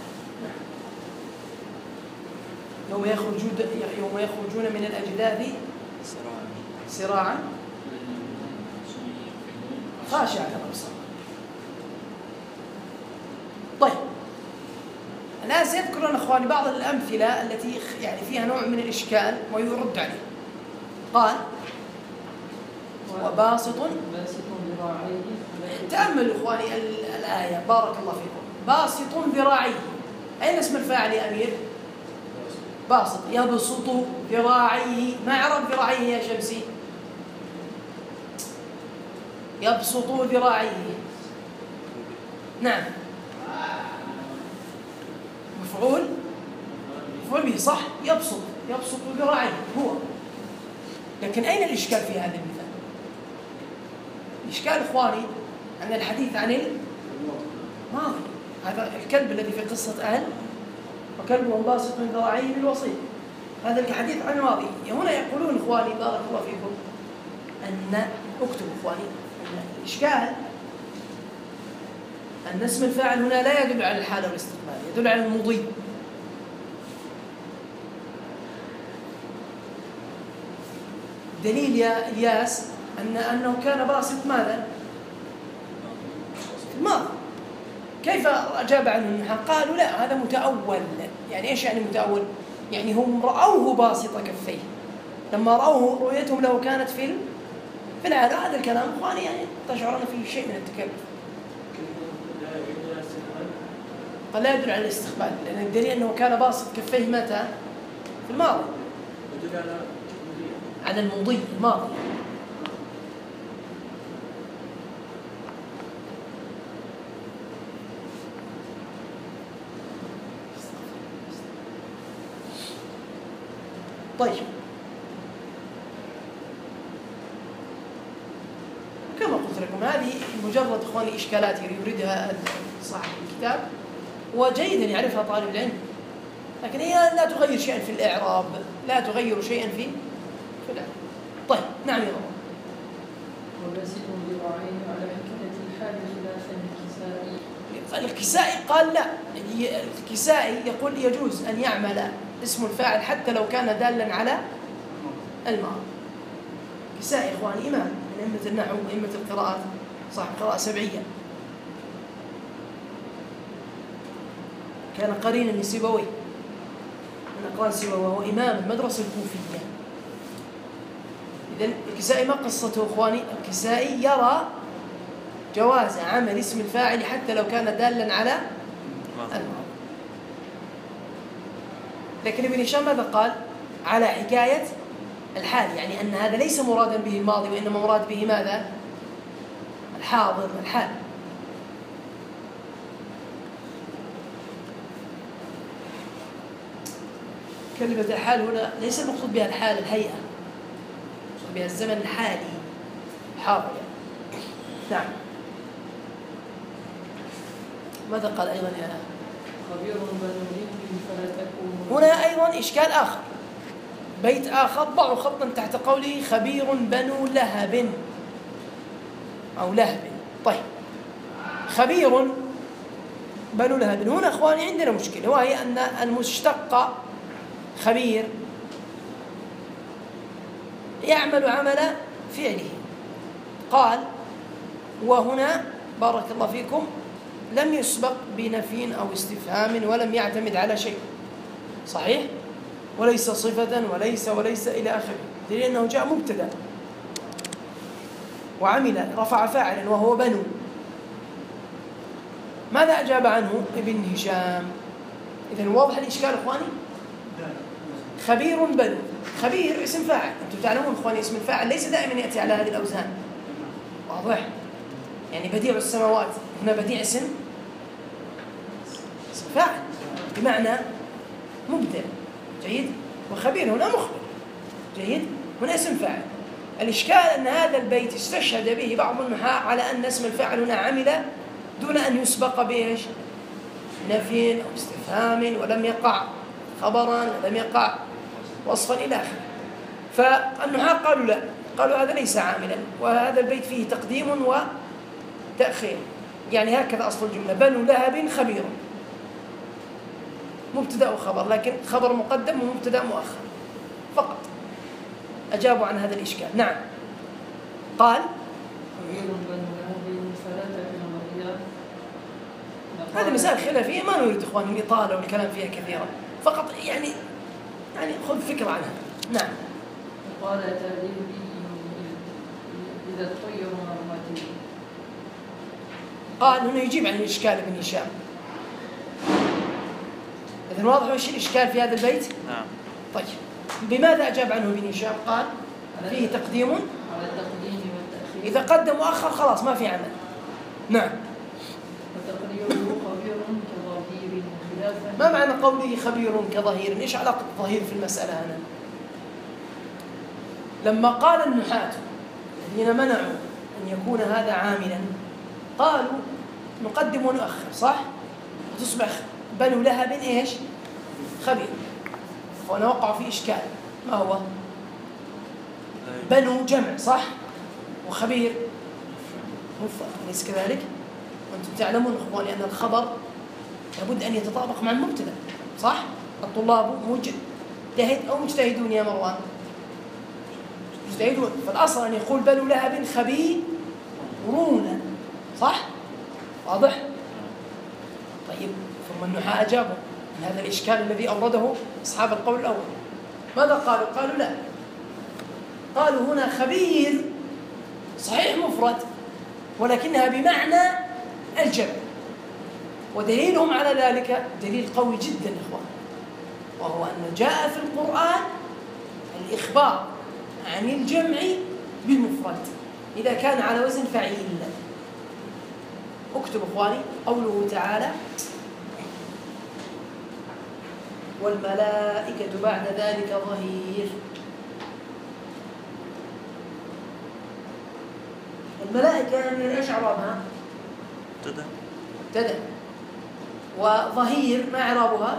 يوم يخرجون من الأجداث سراعا خاشعة الأبصار. طيب الآن سيذكر لنا أخواني بعض الأمثلة التي يعني فيها نوع من الإشكال ويرد عليه. قال وباسط ذراعيه. تأملوا إخواني الآية بارك الله فيكم. باسط ذراعيه، أين اسم الفاعل يا أمير؟ باسط. يبسط ذراعيه، ما عرب ذراعيه يا شمسي؟ يبسط ذراعيه. نعم، مفعول به صح، يبسط ذراعيه هو. لكن أين الإشكال في هذا المثال؟ الإشكال إخواني أن الحديث عن الماضي، هذا الكلب الذي في قصة أهل وكلبهم باسط ذراعيه بالوصيد، هذا الحديث عن الماضي. هنا يقولون إخواني بارك الله فيكم أن اكتبوا إخواني أن الإشكال أن اسم الفاعل هنا لا يدل على الحال والاستقبال، يدل على المضي. دليل يا إلياس أنه كان باسط ماذا؟ في الماضي. كيف أجاب عنه النحاة؟ قالوا لا هذا متأول. يعني إيش يعني متأول؟ يعني هم رأوه باسط كفيه، لما رأوه رؤيتهم له كانت في العادة. هذا الكلام إخواني يعني تشعرون فيه شيء من التكلف. قال لا يدل على الاستقبال، لأن الدليل أنه كان باسط كفيه متى؟ في الماضي، على المضي الماضي. طيب، كما قلت لكم هذه مجرد إخواني إشكالات يريدها صاحب الكتاب، وجيدا يعرفها طالب العلم، لكن هي لا تغير شيئا في الإعراب، لا تغير شيئا في الإعراب. طيب، نعم يا رب. وباسط ذراعيه على حكاية الحال خلافا الكسائي. الكسائي قال لا، الكسائي يقول يجوز أن يعمل اسم الفاعل حتى لو كان دالا على الماضي. الكسائي إخواني إمام من أئمة النحو وأئمة القراءات، صاحب قراءة سبعية، كان قرينا لسيبويه من أقران سيبويه، وهو إمام المدرسة الكوفية. إذن الكسائي ما قصته إخواني؟ الكسائي يرى جواز عمل اسم الفاعل حتى لو كان دالا على الماضي. لكن ابن هشام ماذا قال؟ على حكاية الحال، يعني أن هذا ليس مرادا به الماضي، وإنما مراد به ماذا؟ الحاضر، الحال. كلمة الحال هنا ليس المقصود بها الحال الهيئة، المقصود بها الزمن الحالي الحاضر. نعم. ماذا قال أيضا يا خبير بنو لهب فلا تكون. هنا أيضا إشكال آخر، بيت آخر ضعوا خطا تحت قوله خبير بنو لهب أو لهب. طيب، خبير بنو لهب هنا أخواني عندنا مشكلة، وهي أن المشتق خبير يعمل عمل فعله. قال وهنا بارك الله فيكم لم يسبق بنفي أو استفهام ولم يعتمد على شيء، صحيح؟ وليس صفة وليس إلى آخره، دليل أنه جاء مبتدأ وعمل رفع فاعلا وهو بنو. ماذا أجاب عنه ابن هشام؟ إذن واضح الإشكال إخواني؟ خبير بنو، خبير اسم فاعل، أنتم تعلمون إخواني اسم الفاعل ليس دائما يأتي على هذه الأوزان، واضح؟ يعني بديع السماوات هنا بديع اسم فاعل بمعنى مبدع، جيد، وخبير هنا مخبر، جيد، هنا اسم فاعل. الإشكال أن هذا البيت استشهد به بعض النحاة على أن اسم الفاعل هنا عمل دون أن يسبق بإيش؟ نفي أو استفهام، ولم يقع خبرا ولم يقع وصفا إلى آخره. فالنحاة قالوا لا، قالوا هذا ليس عاملا، وهذا البيت فيه تقديم وتأخير، يعني هكذا أصل الجملة بنو لهب خبير، مبتدأ وخبر، لكن خبر مقدم ومبتدأ مؤخر فقط. أجابوا عن هذا الإشكال. نعم. قال هذه مسائل خلافية ما نريد إخواني الإطالة والكلام فيها كثيرا، فقط يعني خذ فكرة عنها. نعم. قال تعليل إذا تطير مرمته. قال هنا يجيب عن الإشكال ابن هشام. إذن واضح وش الإشكال في هذا البيت؟ نعم. طيب، بماذا أجاب عنه ابن هشام؟ قال فيه تقديم على التقديم والتأخير إذا قدم وأخر خلاص ما في عمل. نعم. وتقريره خبير كظهير خلافا. ما معنى قوله خبير كظهير؟ إيش علاقة الظهير في المسألة هنا؟ لما قال النحاة الذين منعوا أن يكون هذا عاملا قالوا نقدم ونؤخر، صح؟ وتصبح بنو لهب إيش؟ خبير. وأنا وقع في إشكال، ما هو؟ بنو جمع، صح؟ وخبير مفرد، أليس كذلك؟ وأنتم تعلمون إخواني أن الخبر لابد أن يتطابق مع المبتدأ، صح؟ الطلاب مجتهد أو مجتهدون يا مروان؟ مجتهدون. فالأصل أن يقول بنو لهب خبيرون، صح؟ واضح؟ طيب ثم النحاة أجابوا من هذا الإشكال الذي أورده أصحاب القول الأول. ماذا قالوا؟ قالوا لا، قالوا هنا خبير صحيح مفرد ولكنها بمعنى الجمع، ودليلهم على ذلك دليل قوي جدا إخوان، وهو أن جاء في القرآن الإخبار عن الجمع بالمفرد إذا كان على وزن فعيل. اكتب إخواني قوله تعالى والملائكة بعد ذلك ظهير. الملائكة يعني إيش إعرابها؟ مبتدأ. وظهير ما إعرابها؟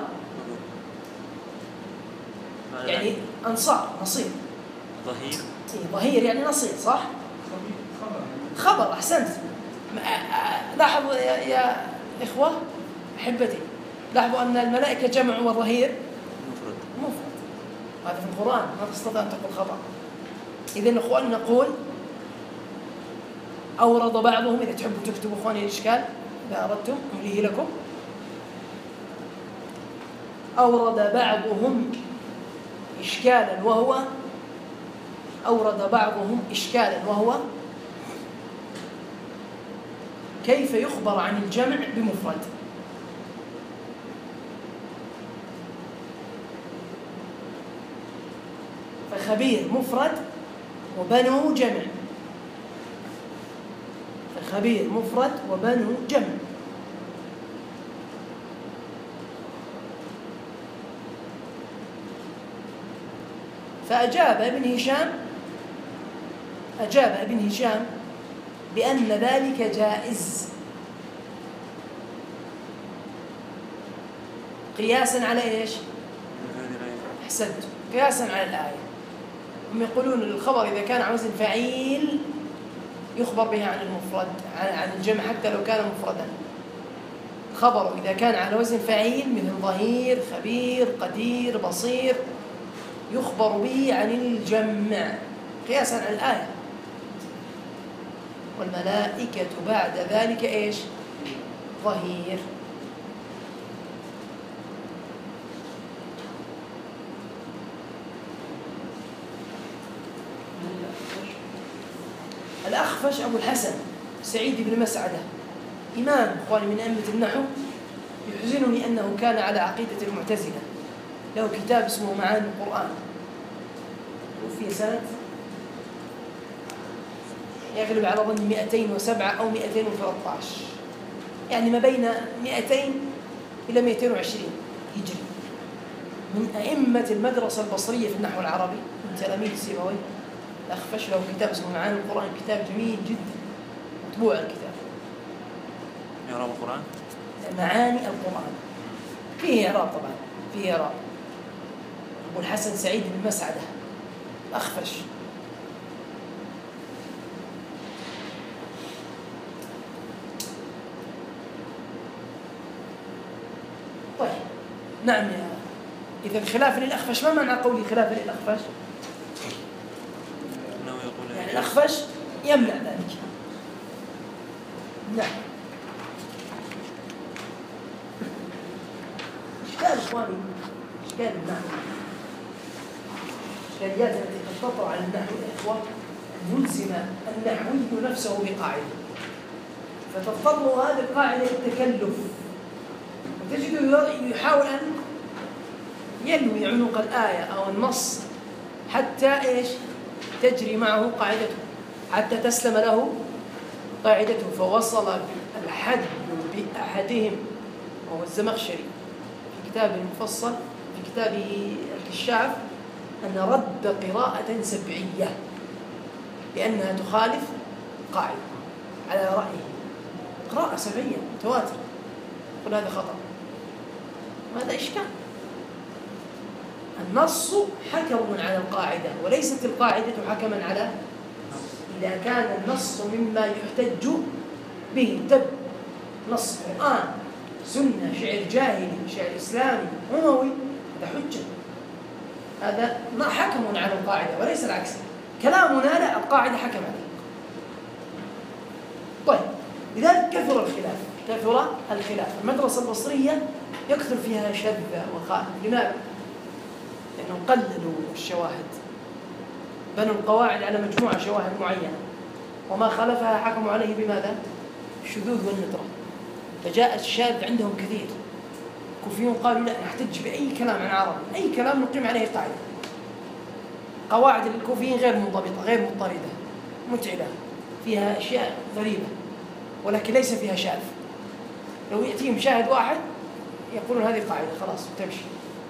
يعني أنصار، نصير. ظهير يعني نصير، صح؟ خبر. أحسنت. لاحظوا يا إخوة أحبتي، لاحظوا أن الملائكة جمع وظهير مفرد. هذا في القرآن، ما تستطيع أن تقول خبر. إذن إخوان نقول أورد بعضهم، إذا تحبوا تكتبوا إخواني الإشكال إذا أردتم أمليه لكم، أورد بعضهم إشكالا وهو كيف يخبر عن الجمع بمفرد. فخبير مفرد وبنو جمع، فخبير مفرد وبنو جمع. فأجاب ابن هشام بأن ذلك جائز قياسا على إيش؟ أحسنت، قياسا على الآية. هم يقولون الخبر إذا كان على وزن فعيل يخبر به عن المفرد عن الجمع حتى لو كان مفردا. خبر إذا كان على وزن فعيل مثل ظهير، خبير، قدير، بصير يخبر به عن الجمع قياسا على الآية. والملائكة بعد ذلك إيش؟ ظهير. الأخفش أبو الحسن سعيد بن مسعدة، إمام إخواني من أئمة النحو، يحزنني أنه كان على عقيدة المعتزلة، له كتاب اسمه معاني القرآن، وفي سنة يغلب على ظن 207 أو 213، يعني ما بين 200 إلى 220 هجري، من أئمة المدرسة البصرية في النحو العربي، من تلاميذ سيبويه. الأخفش له كتاب اسمه معاني القرآن، كتاب جميل جدا، مطبوع الكتاب. إعراب القرآن؟ معاني القرآن فيه إعراب، طبعا فيه إعراب. أبو الحسن سعيد بن مسعدة الأخفش. طيب نعم يا إذا خلاف للأخفش، ما معنى قولي خلاف للأخفش؟ يعني الأخفش يمنع ذلك. نعم. إشكال إخواني، إشكال النحو، إشكاليات التي قد تطرأ على النحو يا إخوة، يلزم النحوي نفسه بقاعدة، فتضطر هذه القاعدة للتكلف، وتجده يحاول أن يلوي عنق الآية أو النص حتى إيش؟ تجري معه قاعدته، حتى تسلم له قاعدته. فوصل الحد بأحدهم وهو الزمخشري في كتابه المفصل في كتابه الكشاف أن رد قراءة سبعية لأنها تخالف قاعدة على رأيه. قراءة سبعية متواتر، قل هذا خطأ، وهذا إشكال. النص حكم على القاعدة وليست القاعدة حكما على. إذا كان النص مما يحتج به نص قرآن، سنة، شعر جاهلي، شعر إسلامي، أموي، هذا حجة، هذا ما حكم على القاعدة وليس العكس. كلامنا لا، القاعدة حكم عليه. طيب، لذلك كثر الخلاف. المدرسة البصرية يكثر فيها شذة وخالف. لماذا؟ لأنهم قللوا الشواهد، بنوا القواعد على مجموعة شواهد معينة، وما خالفها حكموا عليه بماذا؟ الشذوذ والندرة. فجاء الشاذ عندهم كثير. الكوفيون قالوا لا، نحتج بأي كلام عن عربي، أي كلام نقيم عليه قاعدة. قواعد الكوفيين غير منضبطة، غير مضطردة، متعبة، فيها أشياء غريبة، ولكن ليس فيها شاذ. لو يأتيهم شاهد واحد يقولون هذه قاعدة خلاص تمشي.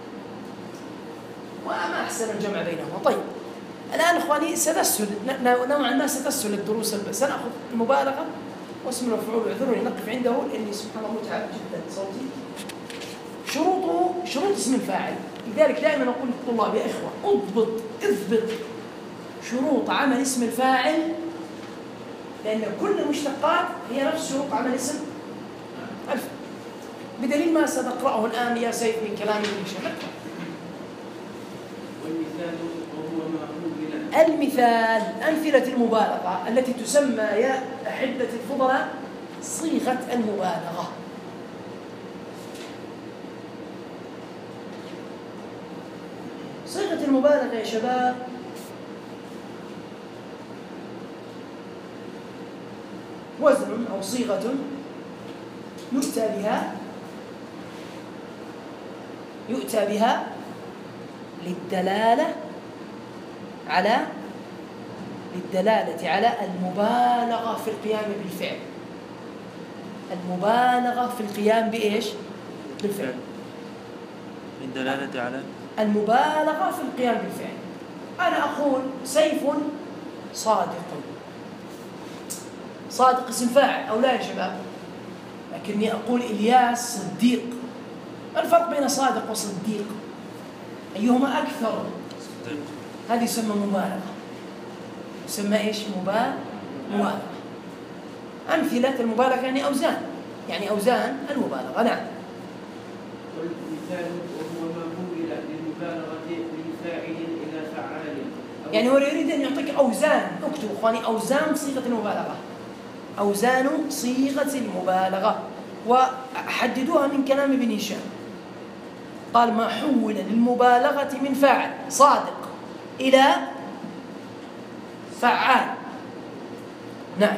وما أحسن الجمع بينهما. طيب، الآن إخواني ستسهل نوعا ما، ستسهل الدروس. سنأخذ المبالغة واسم المفعول، اعذروني نقف عنده لأني سبحان الله متعب جدا صوتي. شروط اسم الفاعل. لذلك دائما أقول للطلاب يا إخوة اضبط شروط عمل اسم الفاعل، لأن كل المشتقات هي نفس شروط عمل اسم الفاعل، بدليل ما سنقرأه الآن يا سيد من كلام ابن شمال. المثال أمثلة المبالغة التي تسمى يا أحبة الفضلاء صيغة المبالغة. صيغة المبالغة يا شباب وزن أو صيغة يؤتى بها للدلالة على المبالغة في القيام بالفعل. المبالغة في القيام بإيش؟ بالفعل. للدلالة على المبالغة في القيام بالفعل. أنا أقول سيف صادق اسم فاعل أو لا يا شباب؟ لكني أقول إلياس صديق. ما الفرق بين صادق وصديق؟ أيهما أكثر؟ هذه يسمى مبالغة. يسمى إيش؟ مبالغة. أمثلة المبالغة يعني أوزان المبالغة. نعم. والمثال وهو ما حول للمبالغة من فاعل إلى فعال. يعني هو يريد أن يعطيك أوزان. اكتبوا إخواني أوزان صيغة المبالغة. أوزان صيغة المبالغة وحددوها من كلام ابن هشام. قال ما حول للمبالغة من فاعل صادق إلى فعال. نعم.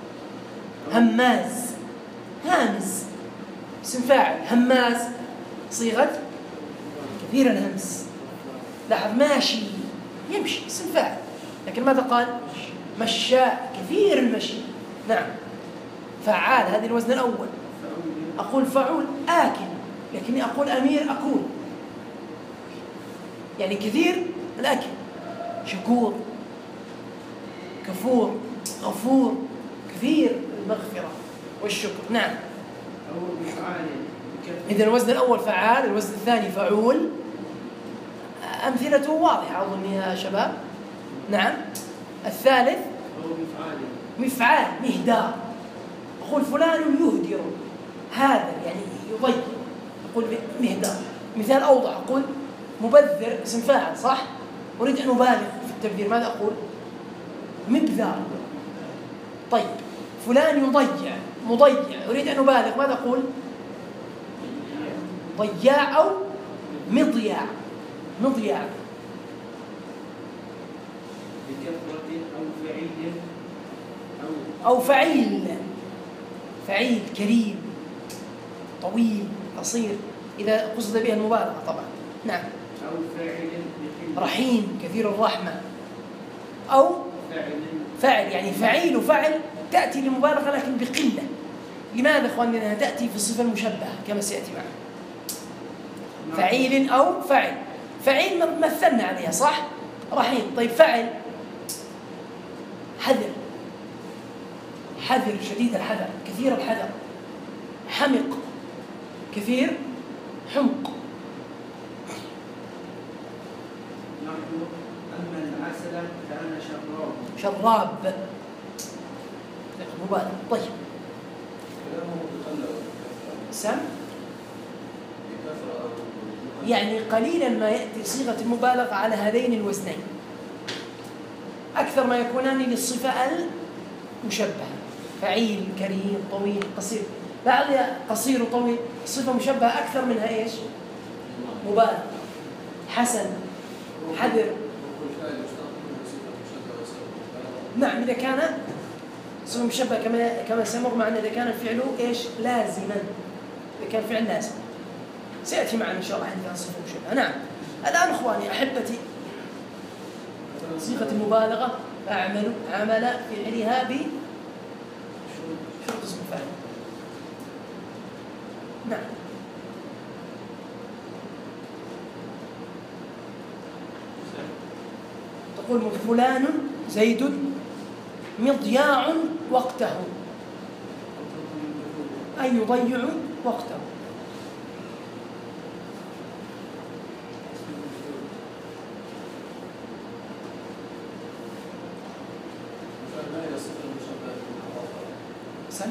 هماز، هامز اسم فاعل، هماز صيغة كثير الهمس. لاحظ ماشي يمشي اسم فاعل، لكن ماذا قال؟ مشاء كثير المشي. نعم. فعال هذا الوزن الأول. أقول فعول آكل، لكني أقول أمير أكون، يعني كثير الأكل. شكور، كفور، غفور، كثير المغفرة والشكر. نعم. إذا الوزن الأول فعال، الوزن الثاني فعول. أمثلته واضحة أظن يا شباب. نعم. الثالث مفعال، مهدار. أقول فلان يهدر، هذا يعني يضيع، أقول مهدار. مثال أوضح، أقول مبذر اسم فاعل صح؟ أريد أن أبالغ في التبذير، ماذا أقول؟ مبذار. طيب فلان مضيع، أريد أن أبالغ، ماذا أقول؟ ضياع أو مضياع. أو فعيل كريم، طويل، قصير، إذا قصد بها المبالغة طبعا. نعم. أو فاعل رحيم، كثير الرحمة. أو فاعل يعني فعيل وفعل تأتي للمبالغة لكن بقلة. لماذا إخواني؟ لأنها تأتي في الصفة المشبهة كما سيأتي معنا. فعيل أو فعل. فعيل مثلنا عليها صح؟ رحيم. طيب فعل حذر، حذر شديد الحذر، كثير الحذر. حمق كثير حمق. أما العسل كان شراب. شراب مبالغ. طيب سم يعني قليلا ما يأتي صيغة المبالغة على هذين الوزنين، أكثر ما يكونان للصفة المشبهة. فعيل، كريم، طويل، قصير. بعضها قصير وطويل صفة مشبهة أكثر منها إيش؟ مبالغة. حسن، حذر. نعم إذا كان صفة مشبهة كما سمر معنا إذا كان الفعل إيش؟ لازما. إذا كان فعل لازم سيأتي معنا إن شاء الله عندنا صفة مشبهة. نعم. الآن إخواني أحبتي صيغة المبالغة أعمل عمل فعلها بشرط اسم فاعل. نعم. تقول فلان زيد مضياع وقته، أي يضيع وقته. سم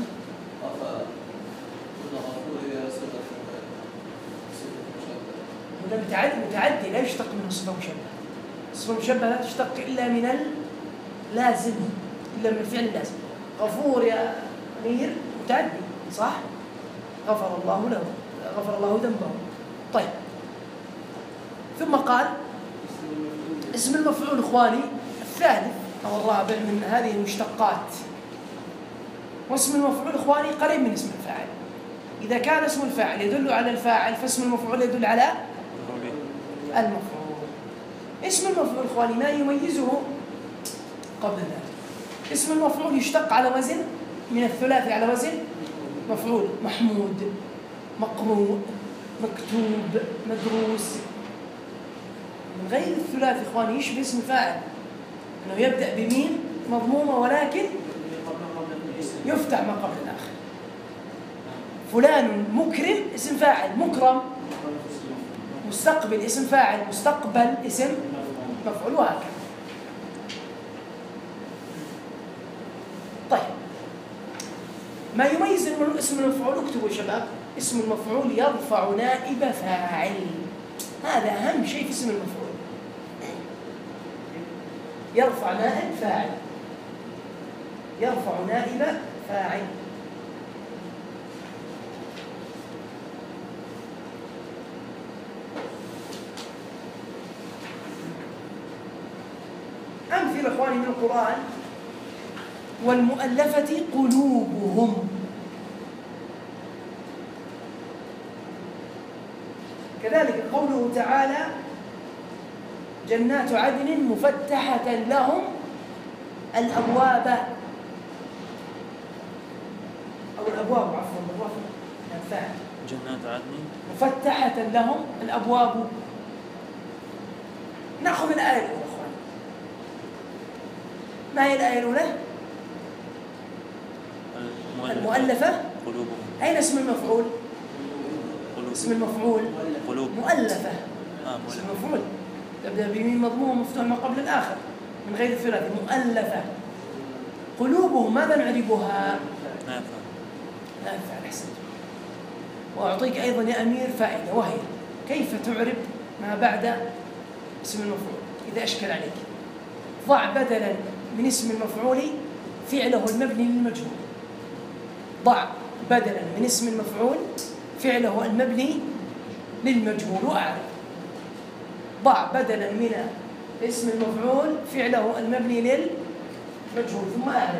متعدي لا يشتق منه صفة مشبهة. الصفة المشبهة لا تشتق إلا من اللازم، إلا من الفعل اللازم. غفور يا أمير متعدي صح؟ غفر الله له، غفر الله ذنبه. طيب ثم قال اسم المفعول إخواني الثالث أو الرابع من هذه المشتقات. واسم المفعول إخواني قريب من اسم الفاعل. إذا كان اسم الفاعل يدل على الفاعل فاسم المفعول يدل على المفعول. اسم المفعول إخواني ما يميزه قبل ذلك. اسم المفعول يشتق على وزن من الثلاثي على وزن مفعول. محمود، مقروء، مكتوب، مدروس. من غير الثلاثي إخواني يشبه اسم الفاعل أنه يبدأ بميم مضمومة ولكن يفتح ما قبل الآخر. فلان مكرم اسم فاعل، مكرم. مستقبل اسم فاعل، مستقبل اسم مفعول، وهكذا. طيب ما يميز اسم المفعول اكتبوا يا شباب. اسم المفعول يرفع نائب فاعل، هذا أهم شيء في اسم المفعول. يرفع نائب فاعل، يرفع نائب فاعل. أمثلة إخواني من القرآن: والمؤلفة قلوبهم. كذلك قوله تعالى: جنات عدن مفتحة لهم الأبواب، أو الأبواب عفوا الأبواب الفاعل. جنات عدن مفتحة لهم الأبواب. نأخذ الآية الأولى أخوان. ما هي الآية الأولى؟ المؤلفة قلوبهم. أين اسم المفعول؟ قلوب. اسم المفعول قلوب. مؤلفة. اسم المفعول تبدأ بميم مضموم مفتوح ما قبل الآخر من غير الثلاثي. مؤلفة. قلوبهم ماذا نعربها؟ نافع. نافع، أحسنت. وأعطيك أيضا يا أمير فائدة، وهي كيف تعرب ما بعد اسم المفعول إذا أشكل عليك. ضع بدلا من اسم المفعول فعله المبني للمجهول. ضع بدلا من اسم المفعول فعله المبني للمجهول وأعرب. ضع بدلا من اسم المفعول فعله المبني للمجهول ثم أعرب.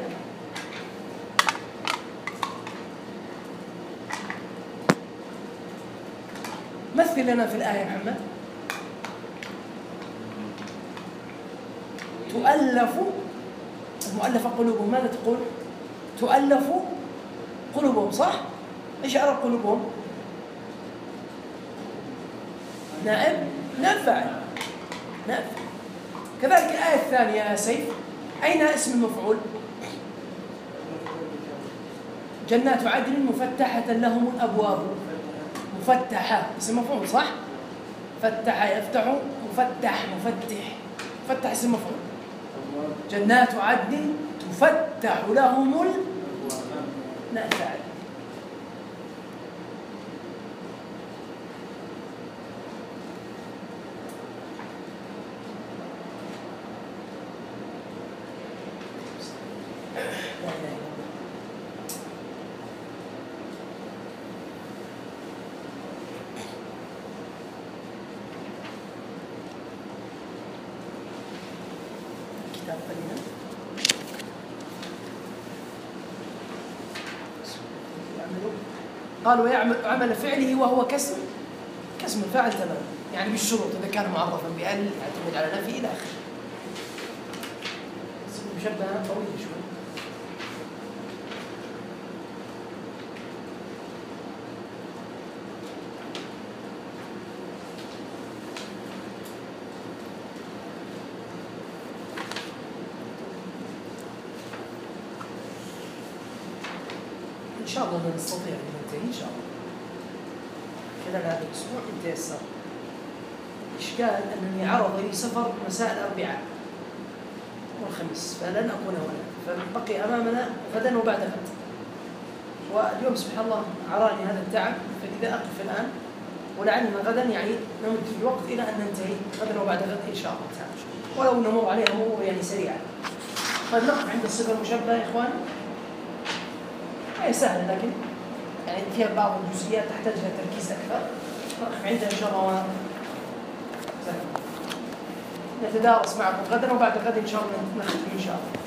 مثل لنا في الآية محمد. تؤلف مؤلفة قلوبهم، ماذا تقول؟ تؤلف قلوبهم، صح؟ ايش اعراب قلوبهم؟ نائب فاعل. كذلك الآية الثانية يا سيف، أين اسم المفعول؟ جنات عدن مفتحة لهم الأبواب. مفتحة اسم مفعول، صح؟ فتح يفتح، مفتح اسم مفعول. جنات عدن تفتح لهم نائب فاعل. قال ويعمل عمل فعله وهو كسم الفاعل تماما، يعني بالشروط، إذا كان معرفا بأل يعتمد على نفي إلى آخره. مشبهة طويلة شوي. إن شاء الله نستطيع أن ننتهي إن شاء الله خلال هذا الأسبوع إن تيسر. إشكال أنني عرض لي سفر مساء الأربعاء والخميس، فلن أكون هنا، فبقي أمامنا غدا وبعد غد، واليوم سبحان الله عراني هذا التعب، فإذا أقف الآن ولعلنا غدا يعني نمد في الوقت إلى أن ننتهي غدا وبعد غد إن شاء الله تعالى، ولو نمر عليها مرور يعني سريعا. قد نقف عند الصفة المشبهة يا إخوان، هي سهلة لكن يعني فيها بعض الجزئيات تحتاج إلى تركيز أكثر، نقف عندها إن شاء الله نتدارس معكم غدا وبعد غد إن شاء الله نختم إن شاء الله.